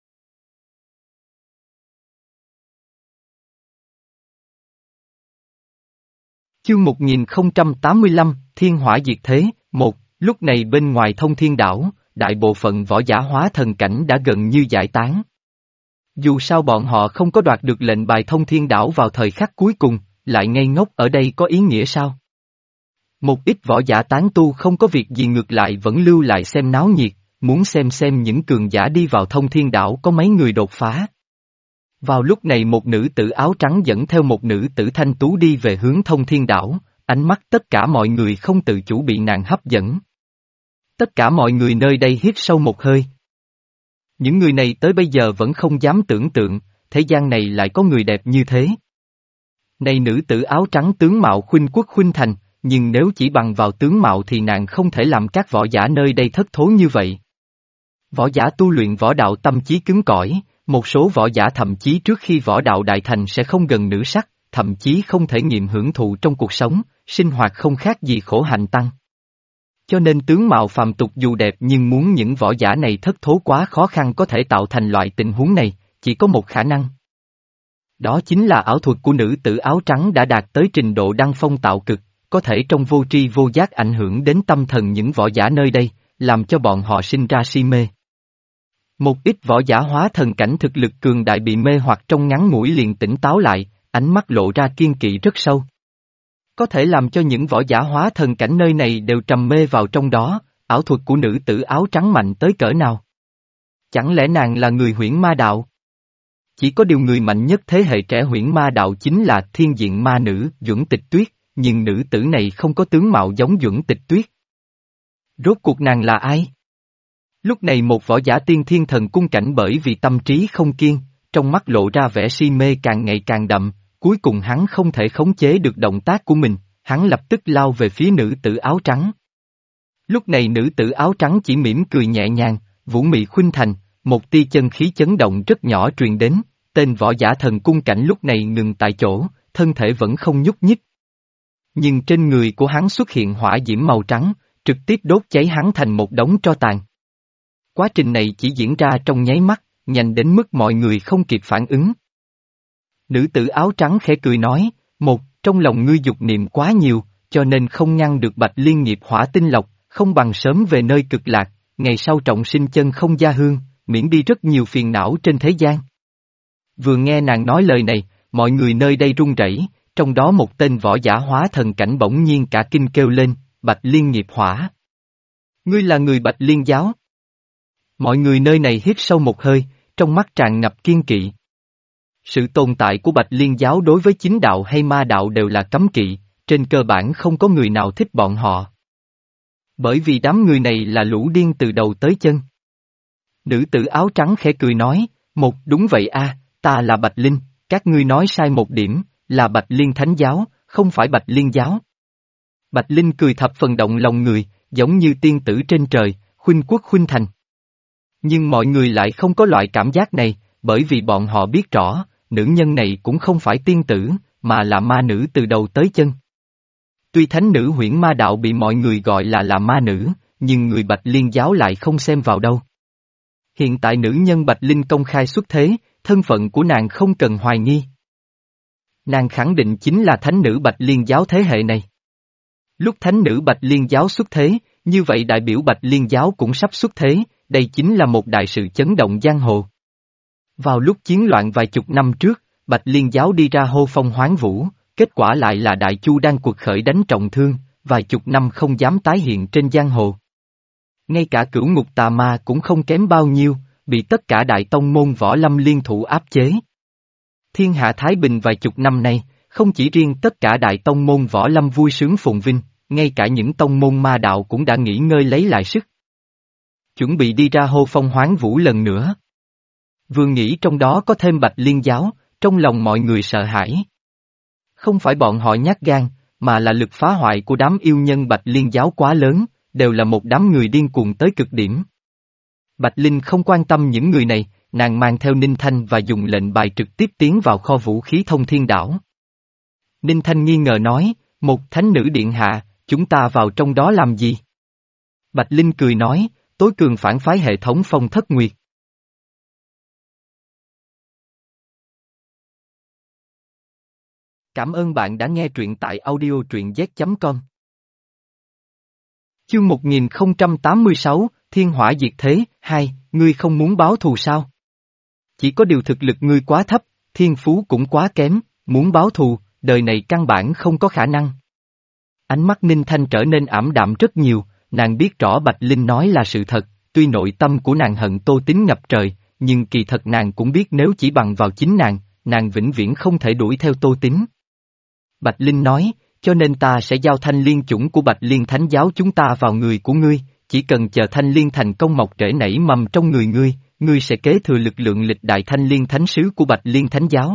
Chương một nghìn không trăm tám mươi lăm, Thiên Hỏa Diệt Thế, một, lúc này bên ngoài Thông Thiên Đảo, đại bộ phận võ giả hóa thần cảnh đã gần như giải tán. Dù sao bọn họ không có đoạt được lệnh bài Thông Thiên Đảo vào thời khắc cuối cùng, lại ngây ngốc ở đây có ý nghĩa sao? Một ít võ giả tán tu không có việc gì ngược lại vẫn lưu lại xem náo nhiệt, muốn xem xem những cường giả đi vào Thông Thiên Đảo có mấy người đột phá. Vào lúc này một nữ tử áo trắng dẫn theo một nữ tử thanh tú đi về hướng Thông Thiên Đảo, ánh mắt tất cả mọi người không tự chủ bị nàng hấp dẫn. Tất cả mọi người nơi đây hít sâu một hơi. Những người này tới bây giờ vẫn không dám tưởng tượng, thế gian này lại có người đẹp như thế. Này nữ tử áo trắng tướng mạo khuynh quốc khuynh thành, nhưng nếu chỉ bằng vào tướng mạo thì nàng không thể làm các võ giả nơi đây thất thố như vậy. Võ giả tu luyện võ đạo tâm trí cứng cỏi, một số võ giả thậm chí trước khi võ đạo đại thành sẽ không gần nữ sắc, thậm chí không thể nghiệm hưởng thụ trong cuộc sống, sinh hoạt không khác gì khổ hạnh tăng. Cho nên tướng mạo phàm tục dù đẹp nhưng muốn những võ giả này thất thố quá khó khăn có thể tạo thành loại tình huống này, chỉ có một khả năng. Đó chính là ảo thuật của nữ tử áo trắng đã đạt tới trình độ đăng phong tạo cực, có thể trong vô tri vô giác ảnh hưởng đến tâm thần những võ giả nơi đây, làm cho bọn họ sinh ra si mê. Một ít võ giả hóa thần cảnh thực lực cường đại bị mê hoặc trong ngắn ngủi liền tỉnh táo lại, ánh mắt lộ ra kiên kỵ rất sâu. Có thể làm cho những võ giả hóa thần cảnh nơi này đều trầm mê vào trong đó, ảo thuật của nữ tử áo trắng mạnh tới cỡ nào. Chẳng lẽ nàng là người Huyễn Ma Đạo? Chỉ có điều người mạnh nhất thế hệ trẻ Huyễn Ma Đạo chính là thiên diện ma nữ Duẩn Tịch Tuyết, nhưng nữ tử này không có tướng mạo giống Duẩn Tịch Tuyết. Rốt cuộc nàng là ai? Lúc này một võ giả tiên thiên thần cung cảnh bởi vì tâm trí không kiên, trong mắt lộ ra vẻ si mê càng ngày càng đậm, cuối cùng hắn không thể khống chế được động tác của mình, hắn lập tức lao về phía nữ tử áo trắng. Lúc này nữ tử áo trắng chỉ mỉm cười nhẹ nhàng, vũ mị khuynh thành, một tia chân khí chấn động rất nhỏ truyền đến, tên võ giả thần cung cảnh lúc này ngừng tại chỗ, thân thể vẫn không nhúc nhích. Nhưng trên người của hắn xuất hiện hỏa diễm màu trắng, trực tiếp đốt cháy hắn thành một đống tro tàn. Quá trình này chỉ diễn ra trong nháy mắt, nhanh đến mức mọi người không kịp phản ứng. Nữ tử áo trắng khẽ cười nói, một, trong lòng ngươi dục niệm quá nhiều, cho nên không ngăn được Bạch Liên nghiệp hỏa tinh lộc, không bằng sớm về nơi cực lạc, ngày sau trọng sinh chân không gia hương, miễn đi rất nhiều phiền não trên thế gian. Vừa nghe nàng nói lời này, mọi người nơi đây run rẩy, trong đó một tên võ giả hóa thần cảnh bỗng nhiên cả kinh kêu lên, Bạch Liên nghiệp hỏa. Ngươi là người Bạch Liên giáo? Mọi người nơi này hít sâu một hơi, trong mắt tràn ngập kiên kỵ. Sự tồn tại của Bạch Liên giáo đối với chính đạo hay ma đạo đều là cấm kỵ, trên cơ bản không có người nào thích bọn họ. Bởi vì đám người này là lũ điên từ đầu tới chân. Nữ tử áo trắng khẽ cười nói, một đúng vậy a, ta là Bạch Linh, các ngươi nói sai một điểm, là Bạch Liên thánh giáo, không phải Bạch Liên giáo. Bạch Linh cười thập phần động lòng người, giống như tiên tử trên trời, khuynh quốc khuynh thành. Nhưng mọi người lại không có loại cảm giác này, bởi vì bọn họ biết rõ, nữ nhân này cũng không phải tiên tử, mà là ma nữ từ đầu tới chân. Tuy thánh nữ huyễn ma đạo bị mọi người gọi là là ma nữ, nhưng người Bạch Liên giáo lại không xem vào đâu. Hiện tại nữ nhân Bạch Linh công khai xuất thế, thân phận của nàng không cần hoài nghi. Nàng khẳng định chính là thánh nữ Bạch Liên giáo thế hệ này. Lúc thánh nữ Bạch Liên giáo xuất thế, như vậy đại biểu Bạch Liên giáo cũng sắp xuất thế, đây chính là một đại sự chấn động giang hồ. Vào lúc chiến loạn vài chục năm trước, Bạch Liên giáo đi ra hô phong hoán vũ, kết quả lại là Đại Chu đang cuộc khởi đánh trọng thương, vài chục năm không dám tái hiện trên giang hồ. Ngay cả cửu ngục tà ma cũng không kém bao nhiêu, bị tất cả đại tông môn võ lâm liên thủ áp chế. Thiên hạ Thái Bình vài chục năm nay, không chỉ riêng tất cả đại tông môn võ lâm vui sướng phồn vinh, ngay cả những tông môn ma đạo cũng đã nghỉ ngơi lấy lại sức. Chuẩn bị đi ra hô phong hoán vũ lần nữa. Vừa nghĩ trong đó có thêm Bạch Liên giáo, trong lòng mọi người sợ hãi. Không phải bọn họ nhát gan, mà là lực phá hoại của đám yêu nhân Bạch Liên giáo quá lớn, đều là một đám người điên cuồng tới cực điểm. Bạch Linh không quan tâm những người này, nàng mang theo Ninh Thanh và dùng lệnh bài trực tiếp tiến vào kho vũ khí Thông Thiên Đảo. Ninh Thanh nghi ngờ nói, một thánh nữ điện hạ, chúng ta vào trong đó làm gì? Bạch Linh cười nói, tối cường phản phái hệ thống Phong Thất Nguyệt. Cảm ơn bạn đã nghe truyện tại audio truyện z chấm com. Chương một nghìn không trăm tám mươi sáu, Thiên Hỏa Diệt Thế, hai, ngươi không muốn báo thù sao? Chỉ có điều thực lực ngươi quá thấp, thiên phú cũng quá kém, muốn báo thù, đời này căn bản không có khả năng. Ánh mắt Ninh Thanh trở nên ảm đạm rất nhiều, nàng biết rõ Bạch Linh nói là sự thật, tuy nội tâm của nàng hận Tô Tín ngập trời, nhưng kỳ thật nàng cũng biết nếu chỉ bằng vào chính nàng, nàng vĩnh viễn không thể đuổi theo Tô Tín. Bạch Linh nói, cho nên ta sẽ giao thanh liên chủng của Bạch Liên Thánh giáo chúng ta vào người của ngươi, chỉ cần chờ thanh liên thành công mọc rễ nảy mầm trong người ngươi, ngươi sẽ kế thừa lực lượng lịch đại thanh liên thánh sứ của Bạch Liên Thánh giáo.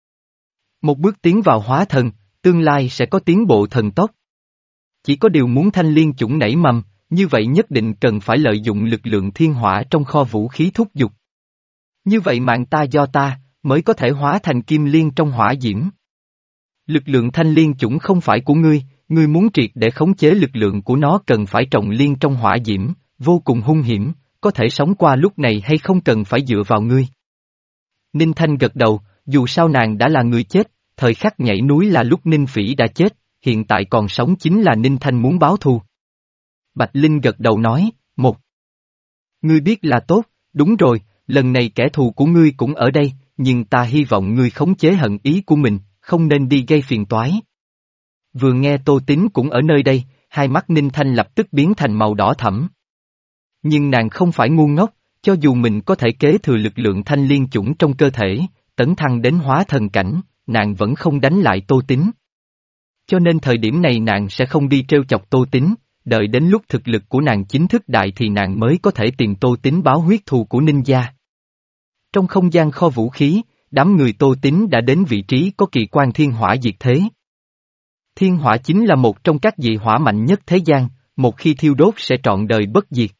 Một bước tiến vào hóa thần, tương lai sẽ có tiến bộ thần tốc. Chỉ có điều muốn thanh liên chủng nảy mầm, như vậy nhất định cần phải lợi dụng lực lượng thiên hỏa trong kho vũ khí thúc giục. Như vậy mạng ta do ta, mới có thể hóa thành kim liên trong hỏa diễm. Lực lượng thanh liên chủng không phải của ngươi, ngươi muốn triệt để khống chế lực lượng của nó cần phải trồng liên trong hỏa diễm, vô cùng hung hiểm, có thể sống qua lúc này hay không cần phải dựa vào ngươi. Ninh Thanh gật đầu, dù sao nàng đã là người chết, thời khắc nhảy núi là lúc Ninh Phỉ đã chết, hiện tại còn sống chính là Ninh Thanh muốn báo thù. Bạch Linh gật đầu nói, một. Ngươi biết là tốt, đúng rồi, lần này kẻ thù của ngươi cũng ở đây, nhưng ta hy vọng ngươi khống chế hận ý của mình, không nên đi gây phiền toái. Vừa nghe Tô Tín cũng ở nơi đây, hai mắt Ninh Thanh lập tức biến thành màu đỏ thẫm. Nhưng nàng không phải ngu ngốc, cho dù mình có thể kế thừa lực lượng thanh liên chủng trong cơ thể, tấn thăng đến hóa thần cảnh, nàng vẫn không đánh lại Tô Tín. Cho nên thời điểm này nàng sẽ không đi trêu chọc Tô Tín, đợi đến lúc thực lực của nàng chính thức đại thì nàng mới có thể tìm Tô Tín báo huyết thù của Ninh gia. Trong không gian kho vũ khí, đám người Tô Tín đã đến vị trí có kỳ quan thiên hỏa diệt thế. Thiên hỏa chính là một trong các dị hỏa mạnh nhất thế gian, một khi thiêu đốt sẽ trọn đời bất diệt.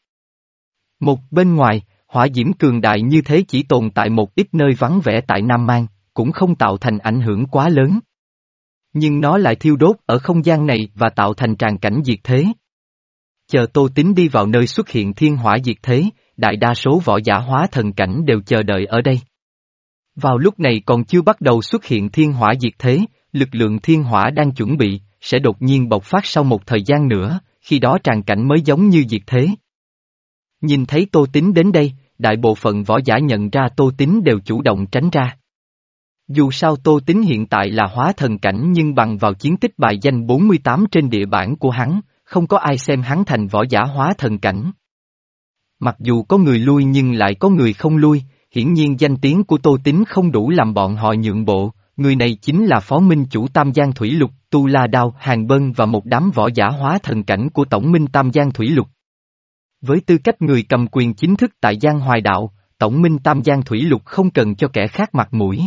Một bên ngoài, hỏa diễm cường đại như thế chỉ tồn tại một ít nơi vắng vẻ tại Nam Mang, cũng không tạo thành ảnh hưởng quá lớn. Nhưng nó lại thiêu đốt ở không gian này và tạo thành tràn cảnh diệt thế. Chờ Tô Tín đi vào nơi xuất hiện thiên hỏa diệt thế, đại đa số võ giả hóa thần cảnh đều chờ đợi ở đây. Vào lúc này còn chưa bắt đầu xuất hiện thiên hỏa diệt thế, lực lượng thiên hỏa đang chuẩn bị, sẽ đột nhiên bộc phát sau một thời gian nữa, khi đó tràn cảnh mới giống như diệt thế. Nhìn thấy Tô Tín đến đây, đại bộ phận võ giả nhận ra Tô Tín đều chủ động tránh ra. Dù sao Tô Tín hiện tại là hóa thần cảnh nhưng bằng vào chiến tích bài danh bốn mươi tám trên địa bản của hắn, không có ai xem hắn thành võ giả hóa thần cảnh. Mặc dù có người lui nhưng lại có người không lui, hiển nhiên danh tiếng của Tô Tín không đủ làm bọn họ nhượng bộ, người này chính là phó minh chủ Tam Giang Thủy Lục, Tu La Đao, Hàng Bân và một đám võ giả hóa thần cảnh của Tổng Minh Tam Giang Thủy Lục. Với tư cách người cầm quyền chính thức tại Giang Hoài Đạo, Tổng Minh Tam Giang Thủy Lục không cần cho kẻ khác mặt mũi.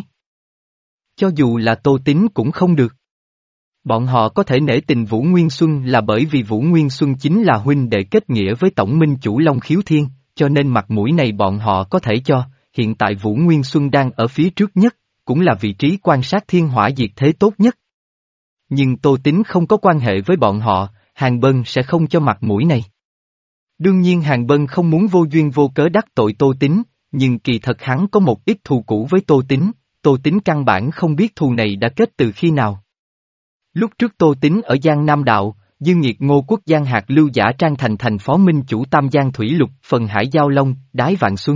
Cho dù là Tô Tín cũng không được. Bọn họ có thể nể tình Vũ Nguyên Xuân là bởi vì Vũ Nguyên Xuân chính là huynh đệ kết nghĩa với Tổng Minh chủ Long Khiếu Thiên, cho nên mặt mũi này bọn họ có thể cho, hiện tại Vũ Nguyên Xuân đang ở phía trước nhất, cũng là vị trí quan sát thiên hỏa diệt thế tốt nhất. Nhưng Tô Tín không có quan hệ với bọn họ, Hàng Bân sẽ không cho mặt mũi này. Đương nhiên Hàng Bân không muốn vô duyên vô cớ đắc tội Tô Tín, nhưng kỳ thật hắn có một ít thù cũ với Tô Tín, Tô Tín căn bản không biết thù này đã kết từ khi nào. Lúc trước Tô Tín ở Giang Nam Đạo, Dương Nghiệt Ngô Quốc Giang Hạc Lưu giả trang thành thành phó minh chủ Tam Giang Thủy Lục, phần Hải Giao Long, Đái Vạn Xuân.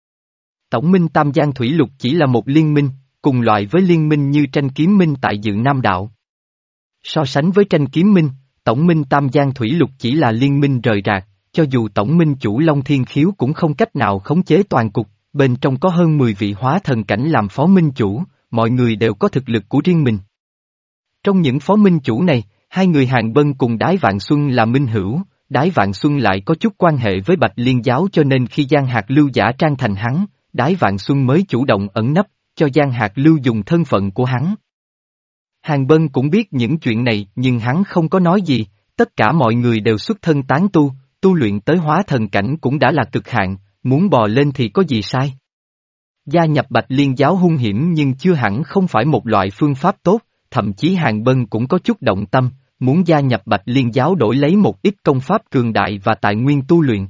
Tổng minh Tam Giang Thủy Lục chỉ là một liên minh, cùng loại với liên minh như tranh kiếm minh tại Dự Nam Đạo. So sánh với tranh kiếm minh, tổng minh Tam Giang Thủy Lục chỉ là liên minh rời rạc, cho dù tổng minh chủ Long Thiên Khiếu cũng không cách nào khống chế toàn cục, bên trong có hơn mười vị hóa thần cảnh làm phó minh chủ, mọi người đều có thực lực của riêng mình. Trong những phó minh chủ này, hai người Hàng Bân cùng Đái Vạn Xuân là minh hữu, Đái Vạn Xuân lại có chút quan hệ với Bạch Liên Giáo cho nên khi Giang Hạc Lưu giả trang thành hắn, Đái Vạn Xuân mới chủ động ẩn nấp, cho Giang Hạc Lưu dùng thân phận của hắn. Hàng Bân cũng biết những chuyện này nhưng hắn không có nói gì, tất cả mọi người đều xuất thân tán tu, tu luyện tới hóa thần cảnh cũng đã là cực hạn, muốn bò lên thì có gì sai. Gia nhập Bạch Liên Giáo hung hiểm nhưng chưa hẳn không phải một loại phương pháp tốt, thậm chí Hàng Bân cũng có chút động tâm, muốn gia nhập Bạch Liên Giáo đổi lấy một ít công pháp cường đại và tài nguyên tu luyện.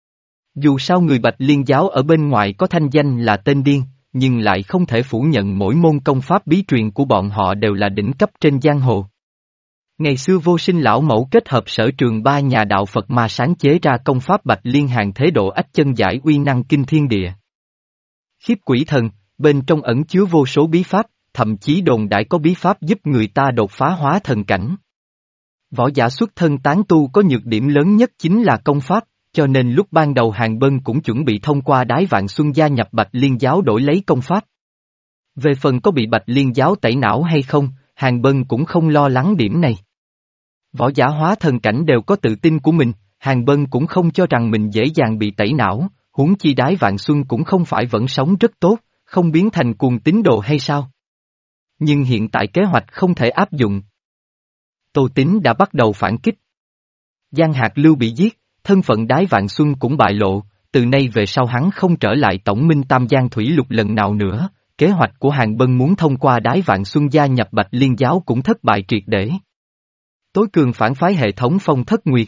Dù sao người Bạch Liên Giáo ở bên ngoài có thanh danh là tên điên, nhưng lại không thể phủ nhận mỗi môn công pháp bí truyền của bọn họ đều là đỉnh cấp trên giang hồ. Ngày xưa Vô Sinh lão mẫu kết hợp sở trường ba nhà đạo Phật mà sáng chế ra công pháp Bạch Liên hàng thế độ ách chân giải uy năng kinh thiên địa. Khiếp quỷ thần, bên trong ẩn chứa vô số bí pháp, thậm chí đồn đại có bí pháp giúp người ta đột phá hóa thần cảnh. Võ giả xuất thân tán tu có nhược điểm lớn nhất chính là công pháp, cho nên lúc ban đầu Hàng Bân cũng chuẩn bị thông qua Đái Vạn Xuân gia nhập Bạch Liên Giáo đổi lấy công pháp. Về phần có bị Bạch Liên Giáo tẩy não hay không, Hàng Bân cũng không lo lắng điểm này. Võ giả hóa thần cảnh đều có tự tin của mình, Hàng Bân cũng không cho rằng mình dễ dàng bị tẩy não, huống chi Đái Vạn Xuân cũng không phải vẫn sống rất tốt, không biến thành cuồng tín đồ hay sao. Nhưng hiện tại kế hoạch không thể áp dụng. Tô Tín đã bắt đầu phản kích. Giang Hạc Lưu bị giết, thân phận Đái Vạn Xuân cũng bại lộ, từ nay về sau hắn không trở lại tổng minh Tam Giang Thủy Lục lần nào nữa, kế hoạch của Hàng Bân muốn thông qua Đái Vạn Xuân gia nhập Bạch Liên Giáo cũng thất bại triệt để. Tối cường phản phái hệ thống Phong Thất Nguyệt.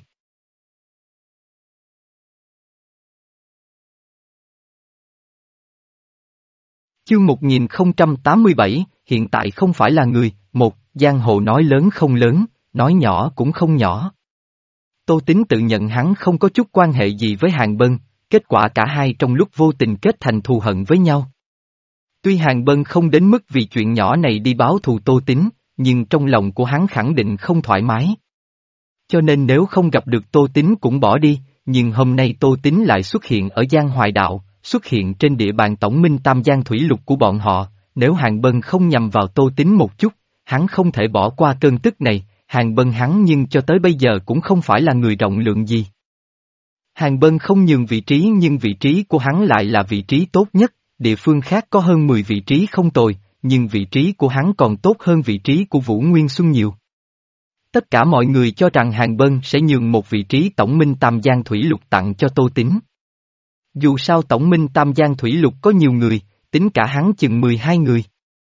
Chương một nghìn không trăm tám mươi bảy, hiện tại không phải là người, một, giang hồ nói lớn không lớn, nói nhỏ cũng không nhỏ. Tô Tín tự nhận hắn không có chút quan hệ gì với Hàng Bân, kết quả cả hai trong lúc vô tình kết thành thù hận với nhau. Tuy Hàng Bân không đến mức vì chuyện nhỏ này đi báo thù Tô Tín, nhưng trong lòng của hắn khẳng định không thoải mái. Cho nên nếu không gặp được Tô Tín cũng bỏ đi, nhưng hôm nay Tô Tín lại xuất hiện ở Giang Hoài Đạo, xuất hiện trên địa bàn tổng minh Tam Giang Thủy Lục của bọn họ, nếu Hàng Bân không nhằm vào Tô Tín một chút, hắn không thể bỏ qua cơn tức này, Hàng Bân hắn nhưng cho tới bây giờ cũng không phải là người rộng lượng gì. Hàng Bân không nhường vị trí nhưng vị trí của hắn lại là vị trí tốt nhất, địa phương khác có hơn mười vị trí không tồi, nhưng vị trí của hắn còn tốt hơn vị trí của Vũ Nguyên Xuân nhiều. Tất cả mọi người cho rằng Hàng Bân sẽ nhường một vị trí tổng minh Tam Giang Thủy Lục tặng cho Tô Tín. Dù sao tổng minh Tam Giang Thủy Lục có nhiều người, tính cả hắn chừng mười hai người.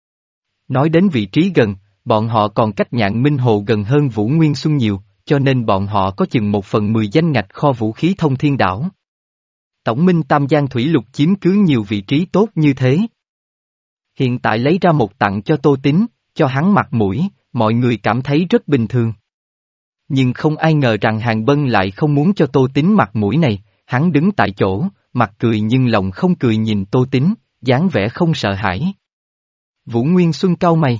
Nói đến vị trí gần, bọn họ còn cách Nhạn Minh Hồ gần hơn Vũ Nguyên Xuân nhiều, cho nên bọn họ có chừng một phần mười danh ngạch kho vũ khí thông thiên đảo. Tổng minh Tam Giang Thủy Lục chiếm cứ nhiều vị trí tốt như thế. Hiện tại lấy ra một tặng cho Tô Tín, cho hắn mặt mũi, mọi người cảm thấy rất bình thường. Nhưng không ai ngờ rằng Hàng Bân lại không muốn cho Tô Tín mặt mũi này, hắn đứng tại chỗ, mặt cười nhưng lòng không cười nhìn Tô Tín, dáng vẻ không sợ hãi. Vũ Nguyên Xuân cau mày.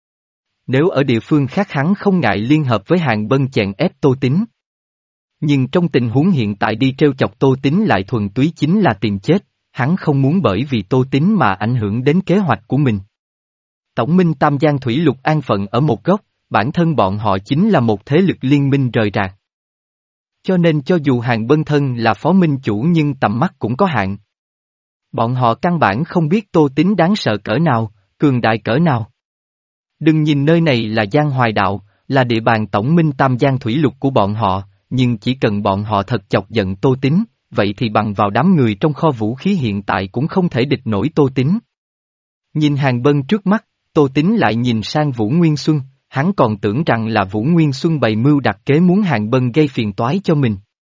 Nếu ở địa phương khác hắn không ngại liên hợp với Hàng Bân chèn ép Tô Tín. Nhưng trong tình huống hiện tại đi trêu chọc Tô Tín lại thuần túy chính là tìm chết, hắn không muốn bởi vì Tô Tín mà ảnh hưởng đến kế hoạch của mình. Tổng minh Tam Giang Thủy Lục an phận ở một góc, bản thân bọn họ chính là một thế lực liên minh rời rạc. Cho nên cho dù Hàng Bân thân là phó minh chủ nhưng tầm mắt cũng có hạn. Bọn họ căn bản không biết Tô Tín đáng sợ cỡ nào, cường đại cỡ nào. Đừng nhìn nơi này là Giang Hoài Đạo, là địa bàn tổng minh Tam Giang Thủy Lục của bọn họ, nhưng chỉ cần bọn họ thật chọc giận Tô Tín, vậy thì bằng vào đám người trong kho vũ khí hiện tại cũng không thể địch nổi Tô Tín. Nhìn Hàng Bân trước mắt, Tô Tín lại nhìn sang Vũ Nguyên Xuân, hắn còn tưởng rằng là Vũ Nguyên Xuân bày mưu đặt kế muốn Hàng Bân gây phiền toái cho mình.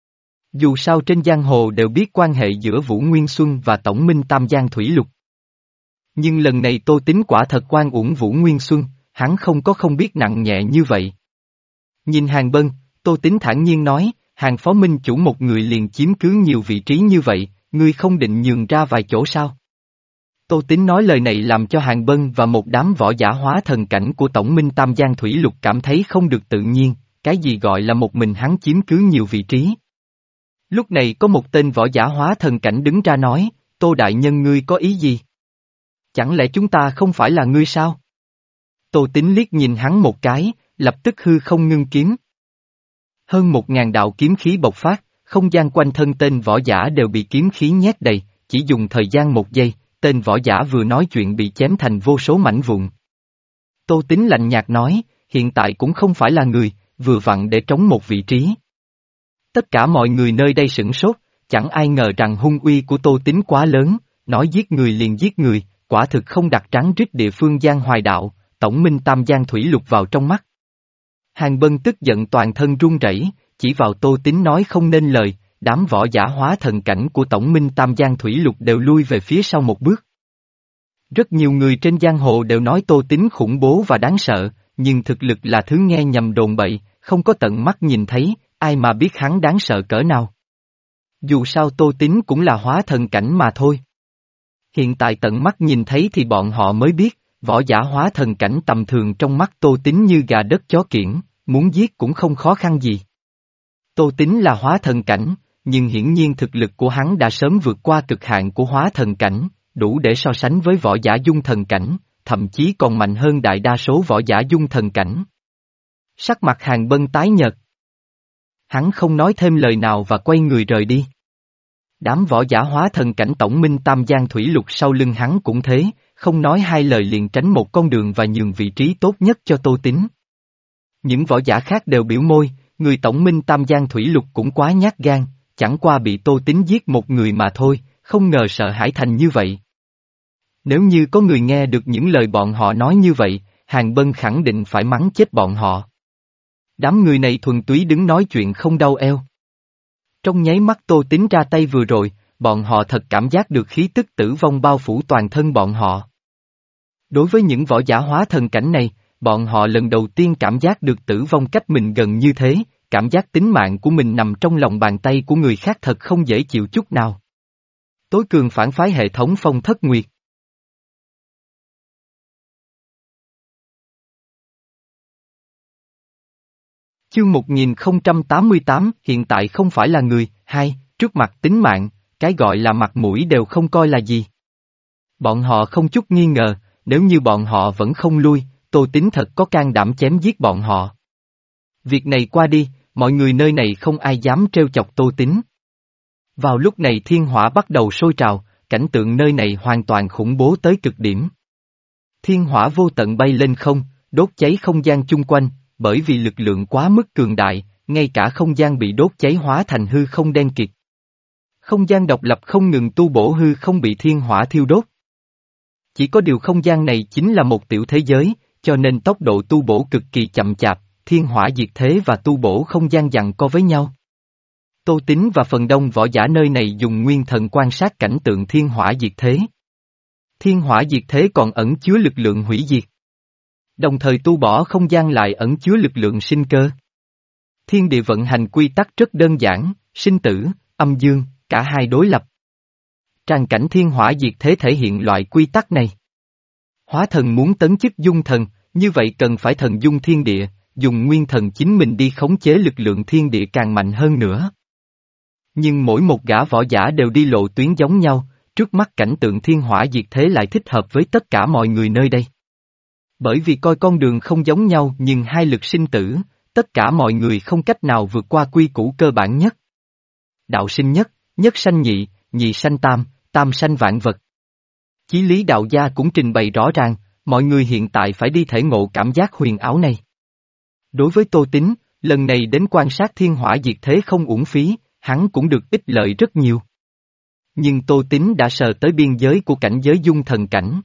Dù sao trên giang hồ đều biết quan hệ giữa Vũ Nguyên Xuân và Tổng Minh Tam Giang Thủy Lục. Nhưng lần này Tô Tín quả thật oan uổng Vũ Nguyên Xuân, hắn không có không biết nặng nhẹ như vậy. Nhìn Hàng Bân, Tô Tín thản nhiên nói, Hàng phó minh chủ một người liền chiếm cứ nhiều vị trí như vậy, ngươi không định nhường ra vài chỗ sao? Tô Tín nói lời này làm cho Hàng Bân và một đám võ giả hóa thần cảnh của Tổng Minh Tam Giang Thủy Lục cảm thấy không được tự nhiên, cái gì gọi là một mình hắn chiếm cứ nhiều vị trí. Lúc này có một tên võ giả hóa thần cảnh đứng ra nói, Tô Đại Nhân ngươi có ý gì? Chẳng lẽ chúng ta không phải là ngươi sao? Tô Tín liếc nhìn hắn một cái, lập tức hư không ngưng kiếm. Hơn một ngàn đạo kiếm khí bộc phát, không gian quanh thân tên võ giả đều bị kiếm khí nhét đầy, chỉ dùng thời gian một giây, tên võ giả vừa nói chuyện bị chém thành vô số mảnh vụn. Tô Tín lạnh nhạt nói, hiện tại cũng không phải là người, vừa vặn để trống một vị trí. Tất cả mọi người nơi đây sửng sốt, chẳng ai ngờ rằng hung uy của Tô Tín quá lớn, nói giết người liền giết người, quả thực không đặt trắng rít địa phương Giang Hoài Đạo, Tổng Minh Tam Giang Thủy Lục vào trong mắt. Hàng Bân tức giận toàn thân run rẩy, chỉ vào Tô Tín nói không nên lời, đám võ giả hóa thần cảnh của Tổng Minh Tam Giang Thủy Lục đều lui về phía sau một bước. Rất nhiều người trên giang hồ đều nói Tô Tín khủng bố và đáng sợ, nhưng thực lực là thứ nghe nhầm đồn bậy, không có tận mắt nhìn thấy, ai mà biết hắn đáng sợ cỡ nào. Dù sao Tô Tín cũng là hóa thần cảnh mà thôi. Hiện tại tận mắt nhìn thấy thì bọn họ mới biết, võ giả hóa thần cảnh tầm thường trong mắt Tô Tín như gà đất chó kiểng, muốn giết cũng không khó khăn gì. Tô Tín là hóa thần cảnh, nhưng hiển nhiên thực lực của hắn đã sớm vượt qua cực hạn của hóa thần cảnh, đủ để so sánh với võ giả dung thần cảnh, thậm chí còn mạnh hơn đại đa số võ giả dung thần cảnh. Sắc mặt Hàng Bân tái nhợt. Hắn không nói thêm lời nào và quay người rời đi. Đám võ giả hóa thần cảnh Tổng Minh Tam Giang Thủy Lục sau lưng hắn cũng thế, không nói hai lời liền tránh một con đường và nhường vị trí tốt nhất cho Tô Tín. Những võ giả khác đều biểu môi, người Tổng Minh Tam Giang Thủy Lục cũng quá nhát gan, chẳng qua bị Tô Tín giết một người mà thôi, không ngờ sợ hãi thành như vậy. Nếu như có người nghe được những lời bọn họ nói như vậy, Hàng Bân khẳng định phải mắng chết bọn họ. Đám người này thuần túy đứng nói chuyện không đau eo. Trong nháy mắt Tô Tín ra tay vừa rồi, bọn họ thật cảm giác được khí tức tử vong bao phủ toàn thân bọn họ. Đối với những võ giả hóa thần cảnh này, bọn họ lần đầu tiên cảm giác được tử vong cách mình gần như thế, cảm giác tính mạng của mình nằm trong lòng bàn tay của người khác thật không dễ chịu chút nào. Tối cường phản phái hệ thống Phong Thất Nguyệt. Chương một nghìn không trăm tám mươi tám hiện tại không phải là người, hai, trước mặt tính mạng, cái gọi là mặt mũi đều không coi là gì. Bọn họ không chút nghi ngờ, nếu như bọn họ vẫn không lui, Tô Tín thật có can đảm chém giết bọn họ. Việc này qua đi, mọi người nơi này không ai dám trêu chọc Tô Tín. Vào lúc này thiên hỏa bắt đầu sôi trào, cảnh tượng nơi này hoàn toàn khủng bố tới cực điểm. Thiên hỏa vô tận bay lên không, đốt cháy không gian chung quanh, bởi vì lực lượng quá mức cường đại, ngay cả không gian bị đốt cháy hóa thành hư không đen kịt. Không gian độc lập không ngừng tu bổ hư không bị thiên hỏa thiêu đốt. Chỉ có điều không gian này chính là một tiểu thế giới, cho nên tốc độ tu bổ cực kỳ chậm chạp, thiên hỏa diệt thế và tu bổ không gian giằng co với nhau. Tô Tín và phần đông võ giả nơi này dùng nguyên thần quan sát cảnh tượng thiên hỏa diệt thế. Thiên hỏa diệt thế còn ẩn chứa lực lượng hủy diệt. Đồng thời tu bỏ không gian lại ẩn chứa lực lượng sinh cơ. Thiên địa vận hành quy tắc rất đơn giản, sinh tử, âm dương, cả hai đối lập. Tràng cảnh thiên hỏa diệt thế thể hiện loại quy tắc này. Hóa thần muốn tấn chức dung thần, như vậy cần phải thần dung thiên địa, dùng nguyên thần chính mình đi khống chế lực lượng thiên địa càng mạnh hơn nữa. Nhưng mỗi một gã võ giả đều đi lộ tuyến giống nhau, trước mắt cảnh tượng thiên hỏa diệt thế lại thích hợp với tất cả mọi người nơi đây. Bởi vì coi con đường không giống nhau nhưng hai lực sinh tử, tất cả mọi người không cách nào vượt qua quy củ cơ bản nhất. Đạo sinh nhất, nhất sanh nhị, nhị sanh tam, tam sanh vạn vật. Chí lý đạo gia cũng trình bày rõ ràng, mọi người hiện tại phải đi thể ngộ cảm giác huyền ảo này. Đối với Tô Tín, lần này đến quan sát thiên hỏa diệt thế không uổng phí, hắn cũng được ích lợi rất nhiều. Nhưng Tô Tín đã sờ tới biên giới của cảnh giới dung thần cảnh.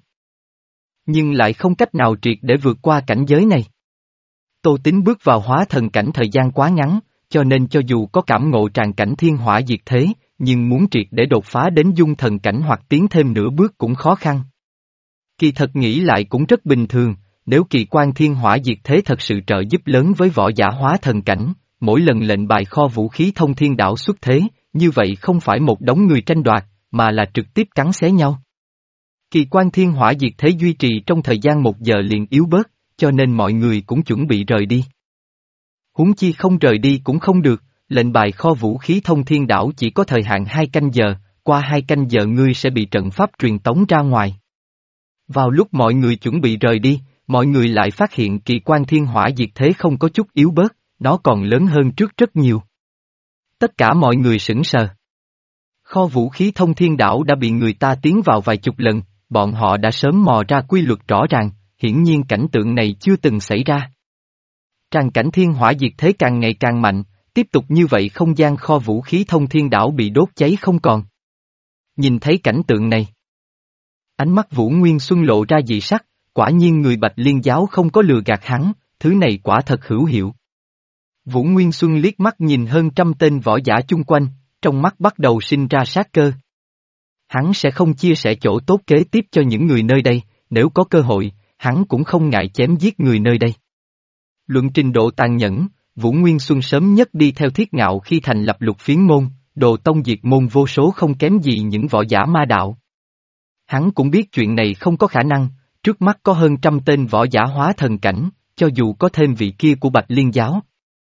Nhưng lại không cách nào triệt để vượt qua cảnh giới này. Tô Tín bước vào hóa thần cảnh thời gian quá ngắn, cho nên cho dù có cảm ngộ tràn cảnh thiên hỏa diệt thế, nhưng muốn triệt để đột phá đến dung thần cảnh hoặc tiến thêm nửa bước cũng khó khăn. Kỳ thật nghĩ lại cũng rất bình thường, nếu kỳ quan thiên hỏa diệt thế thật sự trợ giúp lớn với võ giả hóa thần cảnh, mỗi lần lệnh bài kho vũ khí thông thiên đảo xuất thế, như vậy không phải một đống người tranh đoạt, mà là trực tiếp cắn xé nhau. Kỳ quan thiên hỏa diệt thế duy trì trong thời gian một giờ liền yếu bớt, cho nên mọi người cũng chuẩn bị rời đi. Huống chi không rời đi cũng không được, lệnh bài kho vũ khí thông thiên đảo chỉ có thời hạn hai canh giờ, qua hai canh giờ ngươi sẽ bị trận pháp truyền tống ra ngoài. Vào lúc mọi người chuẩn bị rời đi, mọi người lại phát hiện kỳ quan thiên hỏa diệt thế không có chút yếu bớt, nó còn lớn hơn trước rất nhiều. Tất cả mọi người sững sờ. Kho vũ khí thông thiên đảo đã bị người ta tiến vào vài chục lần, bọn họ đã sớm mò ra quy luật rõ ràng, hiển nhiên cảnh tượng này chưa từng xảy ra. Tràn cảnh thiên hỏa diệt thế càng ngày càng mạnh, tiếp tục như vậy không gian kho vũ khí thông thiên đảo bị đốt cháy không còn. Nhìn thấy cảnh tượng này, ánh mắt Vũ Nguyên Xuân lộ ra dị sắc, quả nhiên người Bạch Liên giáo không có lừa gạt hắn, thứ này quả thật hữu hiệu. Vũ Nguyên Xuân liếc mắt nhìn hơn trăm tên võ giả chung quanh, trong mắt bắt đầu sinh ra sát cơ. Hắn sẽ không chia sẻ chỗ tốt kế tiếp cho những người nơi đây, nếu có cơ hội, hắn cũng không ngại chém giết người nơi đây. Luận trình độ tàn nhẫn, Vũ Nguyên Xuân sớm nhất đi theo Thiết Ngạo khi thành lập Lục Phiến môn, đồ tông diệt môn vô số không kém gì những võ giả ma đạo. Hắn cũng biết chuyện này không có khả năng, trước mắt có hơn trăm tên võ giả hóa thần cảnh, cho dù có thêm vị kia của Bạch Liên giáo.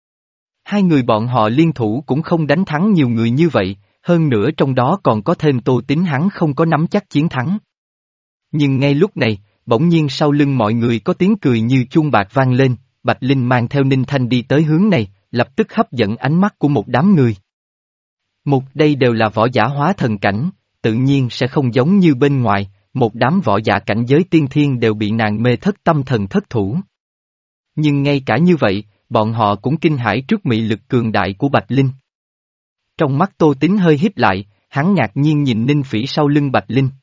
Hai người bọn họ liên thủ cũng không đánh thắng nhiều người như vậy, hơn nữa trong đó còn có thêm Tô Tín, hắn không có nắm chắc chiến thắng. Nhưng ngay lúc này, bỗng nhiên sau lưng mọi người có tiếng cười như chuông bạc vang lên, Bạch Linh mang theo Ninh Thanh đi tới hướng này, lập tức hấp dẫn ánh mắt của một đám người. Một đây đều là võ giả hóa thần cảnh, tự nhiên sẽ không giống như bên ngoài, một đám võ giả cảnh giới tiên thiên đều bị nàng mê thất tâm thần thất thủ. Nhưng ngay cả như vậy, bọn họ cũng kinh hãi trước mị lực cường đại của Bạch Linh. Trong mắt Tô Tín hơi híp lại, hắn ngạc nhiên nhìn Ninh Phỉ sau lưng Bạch Linh.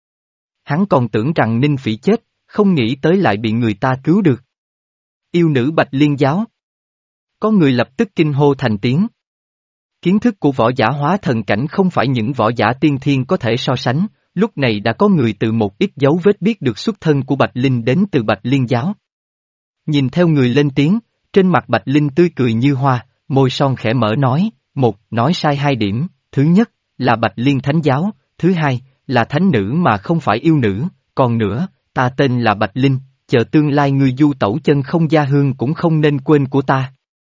Hắn còn tưởng rằng Ninh Phỉ chết, không nghĩ tới lại bị người ta cứu được. Yêu nữ Bạch Liên giáo. Có người lập tức kinh hô thành tiếng. Kiến thức của võ giả hóa thần cảnh không phải những võ giả tiên thiên có thể so sánh, lúc này đã có người từ một ít dấu vết biết được xuất thân của Bạch Linh đến từ Bạch Liên giáo. Nhìn theo người lên tiếng, trên mặt Bạch Linh tươi cười như hoa, môi son khẽ mở nói, một, nói sai hai điểm, thứ nhất, là Bạch Liên thánh giáo, thứ hai, là thánh nữ mà không phải yêu nữ, còn nữa, ta tên là Bạch Linh, chờ tương lai người du tẩu chân không gia hương cũng không nên quên của ta.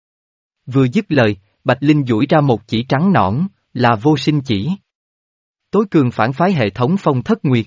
Vừa dứt lời, Bạch Linh duỗi ra một chỉ trắng nõn, là vô sinh chỉ. Tối cường phản phái hệ thống Phong Thất Nguyệt.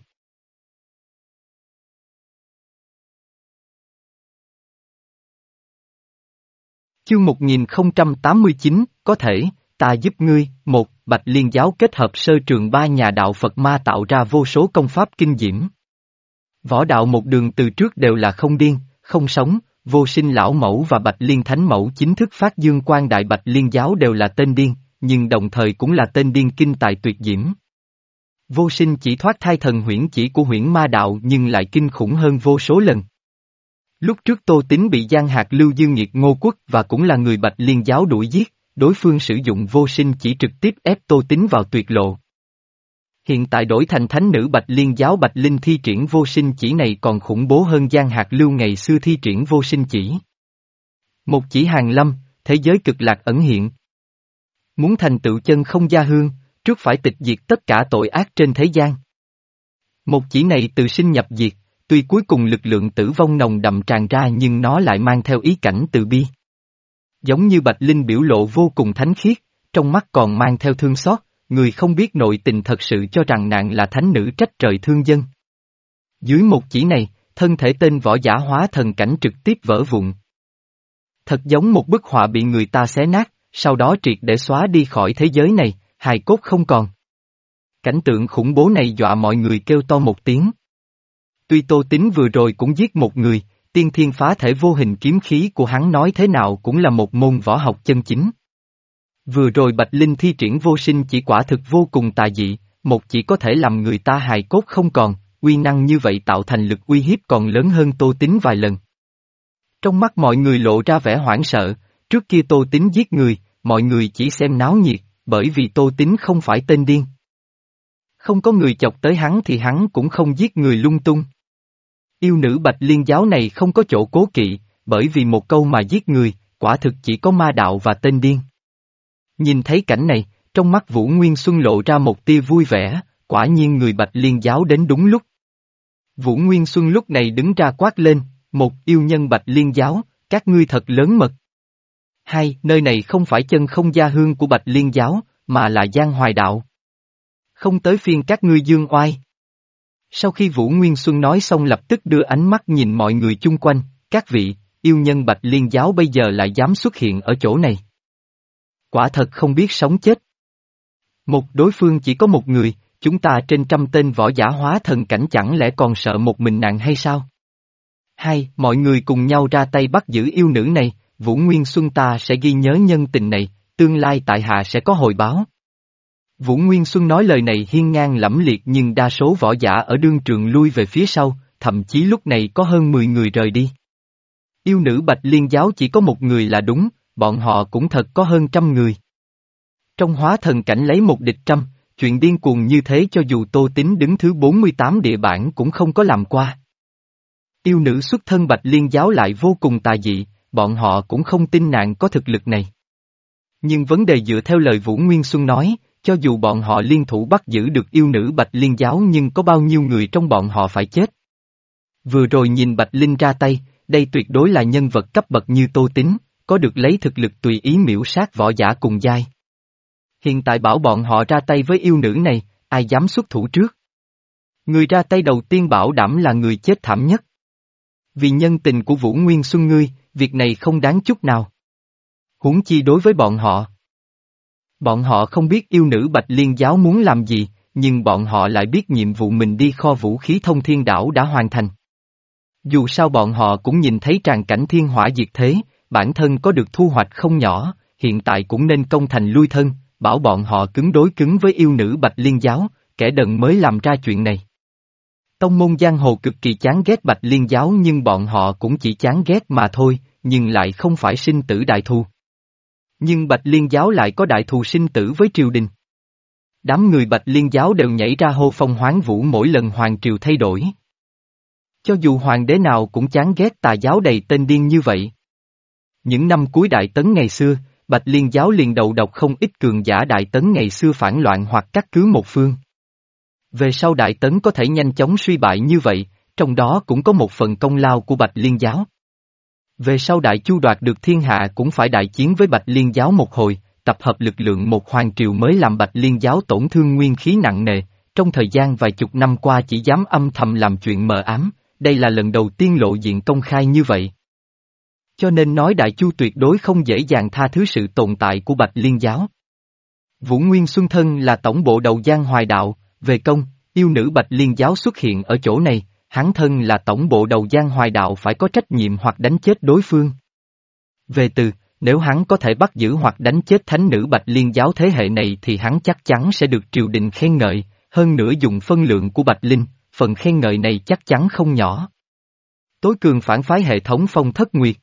Chương một nghìn không trăm tám mươi chín, có thể, ta giúp ngươi, một, Bạch Liên giáo kết hợp sơ trường ba nhà đạo Phật ma tạo ra vô số công pháp kinh diễm. Võ đạo một đường từ trước đều là không điên, không sống, vô sinh lão mẫu và Bạch Liên thánh mẫu chính thức phát dương quang đại Bạch Liên giáo đều là tên điên, nhưng đồng thời cũng là tên điên kinh tài tuyệt diễm. Vô sinh chỉ thoát thai thần huyễn chỉ của huyễn ma đạo nhưng lại kinh khủng hơn vô số lần. Lúc trước Tô Tín bị Giang Hạc Lưu Dương Nghiệt Ngô Quốc và cũng là người Bạch Liên giáo đuổi giết, đối phương sử dụng vô sinh chỉ trực tiếp ép Tô Tín vào tuyệt lộ. Hiện tại đổi thành thánh nữ Bạch Liên giáo Bạch Linh thi triển vô sinh chỉ này còn khủng bố hơn Giang Hạc Lưu ngày xưa thi triển vô sinh chỉ. Một chỉ hàng lâm, thế giới cực lạc ẩn hiện. Muốn thành tựu chân không gia hương, trước phải tịch diệt tất cả tội ác trên thế gian. Một chỉ này từ sinh nhập diệt, tuy cuối cùng lực lượng tử vong nồng đậm tràn ra nhưng nó lại mang theo ý cảnh từ bi. Giống như Bạch Linh biểu lộ vô cùng thánh khiết, trong mắt còn mang theo thương xót, người không biết nội tình thật sự cho rằng nàng là thánh nữ trách trời thương dân. Dưới một chỉ này, thân thể tên võ giả hóa thần cảnh trực tiếp vỡ vụn. Thật giống một bức họa bị người ta xé nát, sau đó triệt để xóa đi khỏi thế giới này, hài cốt không còn. Cảnh tượng khủng bố này dọa mọi người kêu to một tiếng. Tuy Tô Tín vừa rồi cũng giết một người, tiên thiên phá thể vô hình kiếm khí của hắn nói thế nào cũng là một môn võ học chân chính. Vừa rồi Bạch Linh thi triển vô sinh chỉ quả thực vô cùng tà dị, một chỉ có thể làm người ta hài cốt không còn, uy năng như vậy tạo thành lực uy hiếp còn lớn hơn Tô Tín vài lần. Trong mắt mọi người lộ ra vẻ hoảng sợ, trước kia Tô Tín giết người, mọi người chỉ xem náo nhiệt, bởi vì Tô Tín không phải tên điên. Không có người chọc tới hắn thì hắn cũng không giết người lung tung. Yêu nữ Bạch Liên giáo này không có chỗ cố kỵ, bởi vì một câu mà giết người, quả thực chỉ có ma đạo và tên điên. Nhìn thấy cảnh này, trong mắt Vũ Nguyên Xuân lộ ra một tia vui vẻ, quả nhiên người Bạch Liên giáo đến đúng lúc. Vũ Nguyên Xuân lúc này đứng ra quát lên, một yêu nhân Bạch Liên giáo, các ngươi thật lớn mật. Hai, nơi này không phải chân không gia hương của Bạch Liên giáo, mà là Giang Hoài đạo. Không tới phiên các ngươi dương oai. Sau khi Vũ Nguyên Xuân nói xong lập tức đưa ánh mắt nhìn mọi người chung quanh, các vị, yêu nhân Bạch Liên giáo bây giờ lại dám xuất hiện ở chỗ này. Quả thật không biết sống chết. Một đối phương chỉ có một người, chúng ta trên trăm tên võ giả hóa thần cảnh chẳng lẽ còn sợ một mình nạn hay sao? Hai, mọi người cùng nhau ra tay bắt giữ yêu nữ này, Vũ Nguyên Xuân ta sẽ ghi nhớ nhân tình này, tương lai tại hạ sẽ có hồi báo. Vũ Nguyên Xuân nói lời này hiên ngang lẫm liệt nhưng đa số võ giả ở đương trường lui về phía sau, thậm chí lúc này có hơn mười người rời đi. Yêu nữ Bạch Liên giáo chỉ có một người là đúng, bọn họ cũng thật có hơn trăm người. Trong hóa thần cảnh lấy một địch trăm, chuyện điên cuồng như thế cho dù Tô Tín đứng thứ bốn mươi tám địa bản cũng không có làm qua. Yêu nữ xuất thân Bạch Liên giáo lại vô cùng tà dị, bọn họ cũng không tin nàng có thực lực này. Nhưng vấn đề dựa theo lời Vũ Nguyên Xuân nói, cho dù bọn họ liên thủ bắt giữ được yêu nữ Bạch Liên giáo nhưng có bao nhiêu người trong bọn họ phải chết. Vừa rồi nhìn Bạch Linh ra tay, đây tuyệt đối là nhân vật cấp bậc như Tô Tín, có được lấy thực lực tùy ý miễu sát võ giả cùng giai. Hiện tại bảo bọn họ ra tay với yêu nữ này, ai dám xuất thủ trước? Người ra tay đầu tiên bảo đảm là người chết thảm nhất. Vì nhân tình của Vũ Nguyên Xuân ngươi, việc này không đáng chút nào. Huống chi đối với bọn họ. Bọn họ không biết yêu nữ Bạch Liên giáo muốn làm gì, nhưng bọn họ lại biết nhiệm vụ mình đi kho vũ khí thông thiên đảo đã hoàn thành. Dù sao bọn họ cũng nhìn thấy tràn cảnh thiên hỏa diệt thế, bản thân có được thu hoạch không nhỏ, hiện tại cũng nên công thành lui thân, bảo bọn họ cứng đối cứng với yêu nữ Bạch Liên giáo, kẻ đần mới làm ra chuyện này. Tông môn giang hồ cực kỳ chán ghét Bạch Liên giáo nhưng bọn họ cũng chỉ chán ghét mà thôi, nhưng lại không phải sinh tử đại thù. Nhưng Bạch Liên giáo lại có đại thù sinh tử với triều đình. Đám người Bạch Liên giáo đều nhảy ra hô phong hoán vũ mỗi lần hoàng triều thay đổi. Cho dù hoàng đế nào cũng chán ghét tà giáo đầy tên điên như vậy. Những năm cuối Đại Tấn ngày xưa, Bạch Liên giáo liền đầu độc không ít cường giả Đại Tấn ngày xưa phản loạn hoặc cắt cứ một phương. Về sau Đại Tấn có thể nhanh chóng suy bại như vậy, trong đó cũng có một phần công lao của Bạch Liên giáo. Về sau Đại Chu đoạt được thiên hạ cũng phải đại chiến với Bạch Liên giáo một hồi, tập hợp lực lượng một hoàng triều mới làm Bạch Liên giáo tổn thương nguyên khí nặng nề, trong thời gian vài chục năm qua chỉ dám âm thầm làm chuyện mờ ám, đây là lần đầu tiên lộ diện công khai như vậy. Cho nên nói Đại Chu tuyệt đối không dễ dàng tha thứ sự tồn tại của Bạch Liên giáo. Vũ Nguyên Xuân thân là tổng bộ đầu Giang Hoài đạo, về công, yêu nữ Bạch Liên giáo xuất hiện ở chỗ này, hắn thân là tổng bộ đầu Giang Hoài đạo phải có trách nhiệm hoặc đánh chết đối phương. Về từ, nếu hắn có thể bắt giữ hoặc đánh chết thánh nữ Bạch Liên giáo thế hệ này thì hắn chắc chắn sẽ được triều đình khen ngợi, hơn nữa dùng phân lượng của Bạch Linh, phần khen ngợi này chắc chắn không nhỏ. Tối cường phản phái hệ thống Phong Thất Nguyệt.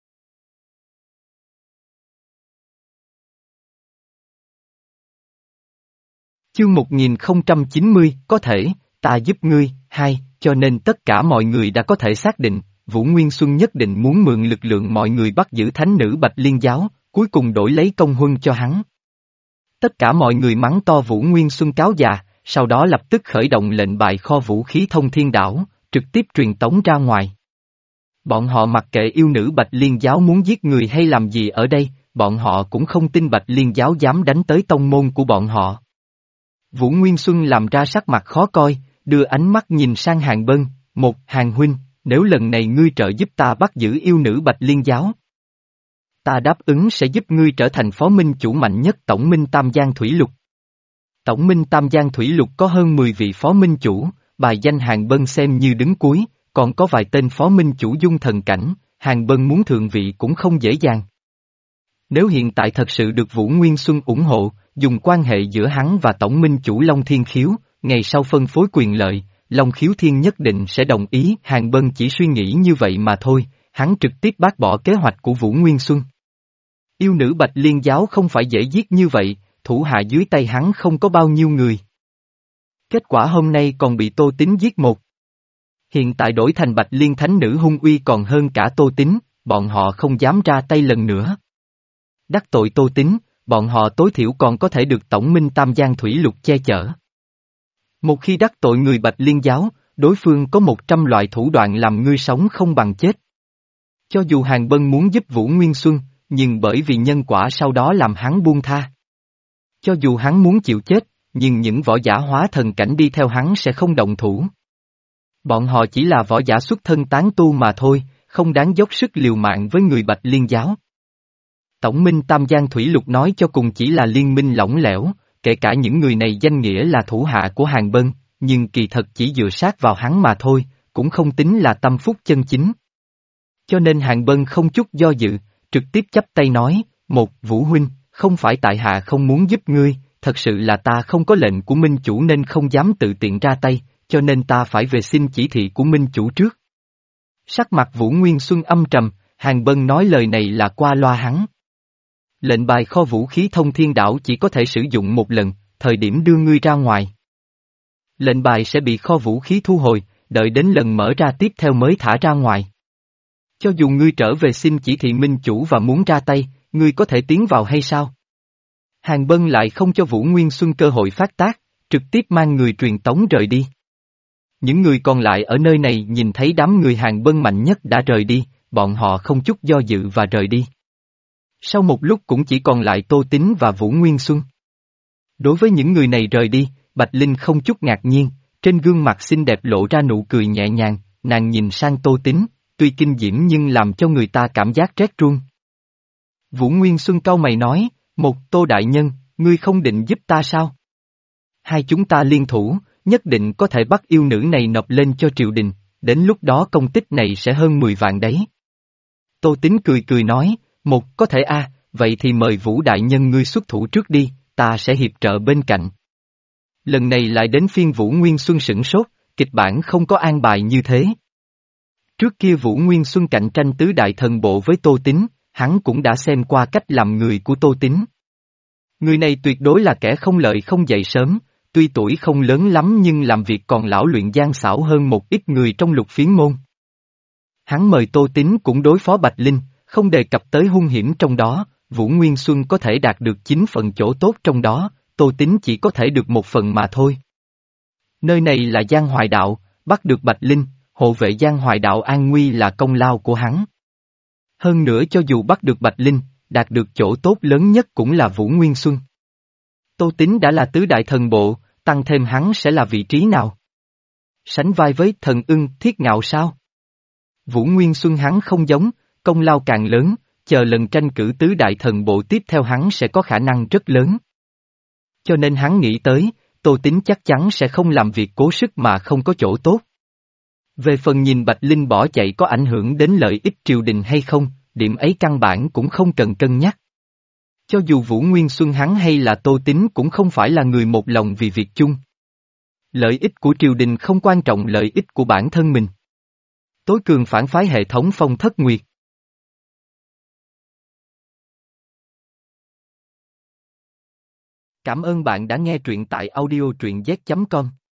Chương một nghìn không trăm chín mươi, có thể, ta giúp ngươi, hai, cho nên tất cả mọi người đã có thể xác định, Vũ Nguyên Xuân nhất định muốn mượn lực lượng mọi người bắt giữ thánh nữ Bạch Liên giáo, cuối cùng đổi lấy công huân cho hắn. Tất cả mọi người mắng to Vũ Nguyên Xuân cáo già, sau đó lập tức khởi động lệnh bài kho vũ khí thông thiên đảo, trực tiếp truyền tống ra ngoài. Bọn họ mặc kệ yêu nữ Bạch Liên giáo muốn giết người hay làm gì ở đây, bọn họ cũng không tin Bạch Liên giáo dám đánh tới tông môn của bọn họ. Vũ Nguyên Xuân làm ra sắc mặt khó coi, đưa ánh mắt nhìn sang Hàng Bân, một, Hàng huynh, nếu lần này ngươi trợ giúp ta bắt giữ yêu nữ Bạch Liên giáo, ta đáp ứng sẽ giúp ngươi trở thành phó minh chủ mạnh nhất Tổng minh Tam Giang Thủy Lục. Tổng minh Tam Giang Thủy Lục có hơn mười vị phó minh chủ, bài danh Hàng Bân xem như đứng cuối, còn có vài tên phó minh chủ dung thần cảnh, Hàng Bân muốn thượng vị cũng không dễ dàng. Nếu hiện tại thật sự được Vũ Nguyên Xuân ủng hộ, dùng quan hệ giữa hắn và Tổng Minh Chủ Long Thiên Khiếu, ngày sau phân phối quyền lợi, Long Khiếu Thiên nhất định sẽ đồng ý. Hàng Bân chỉ suy nghĩ như vậy mà thôi, hắn trực tiếp bác bỏ kế hoạch của Vũ Nguyên Xuân. Yêu nữ Bạch Liên Giáo không phải dễ giết như vậy, thủ hạ dưới tay hắn không có bao nhiêu người. Kết quả hôm nay còn bị Tô Tín giết một. Hiện tại đổi thành Bạch Liên Thánh Nữ hung uy còn hơn cả Tô Tín, bọn họ không dám ra tay lần nữa. Đắc tội Tô Tín, bọn họ tối thiểu còn có thể được Tổng Minh Tam Giang Thủy Lục che chở. Một khi đắc tội người Bạch Liên Giáo, đối phương có một trăm loại thủ đoạn làm ngươi sống không bằng chết. Cho dù Hàng Bân muốn giúp Vũ Nguyên Xuân, nhưng bởi vì nhân quả sau đó làm hắn buông tha. Cho dù hắn muốn chịu chết, nhưng những võ giả hóa thần cảnh đi theo hắn sẽ không động thủ. Bọn họ chỉ là võ giả xuất thân tán tu mà thôi, không đáng dốc sức liều mạng với người Bạch Liên Giáo. Tổng Minh Tam Giang Thủy Lục nói cho cùng chỉ là liên minh lỏng lẻo, kể cả những người này danh nghĩa là thủ hạ của Hàng Bân, nhưng kỳ thật chỉ dựa sát vào hắn mà thôi, cũng không tính là tâm phúc chân chính. Cho nên Hàng Bân không chút do dự, trực tiếp chắp tay nói, một, Vũ Huynh, không phải tại hạ không muốn giúp ngươi, thật sự là ta không có lệnh của Minh Chủ nên không dám tự tiện ra tay, cho nên ta phải về xin chỉ thị của Minh Chủ trước. Sắc mặt Vũ Nguyên Xuân âm trầm, Hàng Bân nói lời này là qua loa hắn. Lệnh bài kho vũ khí Thông Thiên Đảo chỉ có thể sử dụng một lần, thời điểm đưa ngươi ra ngoài. Lệnh bài sẽ bị kho vũ khí thu hồi, đợi đến lần mở ra tiếp theo mới thả ra ngoài. Cho dù ngươi trở về xin chỉ thị Minh Chủ và muốn ra tay, ngươi có thể tiến vào hay sao? Hàng Bân lại không cho Vũ Nguyên Xuân cơ hội phát tác, trực tiếp mang người truyền tống rời đi. Những người còn lại ở nơi này nhìn thấy đám người Hàng Bân mạnh nhất đã rời đi, bọn họ không chút do dự và rời đi. Sau một lúc cũng chỉ còn lại Tô Tín và Vũ Nguyên Xuân. Đối với những người này rời đi, Bạch Linh không chút ngạc nhiên, trên gương mặt xinh đẹp lộ ra nụ cười nhẹ nhàng, nàng nhìn sang Tô Tín, tuy kinh diễm nhưng làm cho người ta cảm giác rét run. Vũ Nguyên Xuân cau mày nói, một Tô Đại Nhân, ngươi không định giúp ta sao? Hai chúng ta liên thủ, nhất định có thể bắt yêu nữ này nộp lên cho triều đình, đến lúc đó công tích này sẽ hơn mười vạn đấy. Tô Tín cười cười nói, một có thể a, vậy thì mời Vũ Đại Nhân ngươi xuất thủ trước đi, ta sẽ hiệp trợ bên cạnh. Lần này lại đến phiên Vũ Nguyên Xuân sửng sốt, kịch bản không có an bài như thế. Trước kia Vũ Nguyên Xuân cạnh tranh tứ đại thần bộ với Tô Tín, hắn cũng đã xem qua cách làm người của Tô Tín. Người này tuyệt đối là kẻ không lợi không dậy sớm, tuy tuổi không lớn lắm nhưng làm việc còn lão luyện gian xảo hơn một ít người trong Lục Phiến môn. Hắn mời Tô Tín cũng đối phó Bạch Linh, không đề cập tới hung hiểm trong đó, Vũ Nguyên Xuân có thể đạt được chín phần chỗ tốt trong đó, Tô Tín chỉ có thể được một phần mà thôi. Nơi này là Giang Hoài Đạo, bắt được Bạch Linh, hộ vệ Giang Hoài Đạo an nguy là công lao của hắn. Hơn nữa cho dù bắt được Bạch Linh, đạt được chỗ tốt lớn nhất cũng là Vũ Nguyên Xuân. Tô Tín đã là tứ đại thần bộ, tăng thêm hắn sẽ là vị trí nào? Sánh vai với thần ưng Thiết Ngạo sao? Vũ Nguyên Xuân hắn không giống, công lao càng lớn, chờ lần tranh cử tứ đại thần bộ tiếp theo hắn sẽ có khả năng rất lớn. Cho nên hắn nghĩ tới, Tô Tín chắc chắn sẽ không làm việc cố sức mà không có chỗ tốt. Về phần nhìn Bạch Linh bỏ chạy có ảnh hưởng đến lợi ích triều đình hay không, điểm ấy căn bản cũng không cần cân nhắc. Cho dù Vũ Nguyên Xuân hắn hay là Tô Tín cũng không phải là người một lòng vì việc chung. Lợi ích của triều đình không quan trọng lợi ích của bản thân mình. Tối cường phản phái hệ thống Phong Thất Nguyệt. Cảm ơn bạn đã nghe truyện tại audio truyện z chấm com.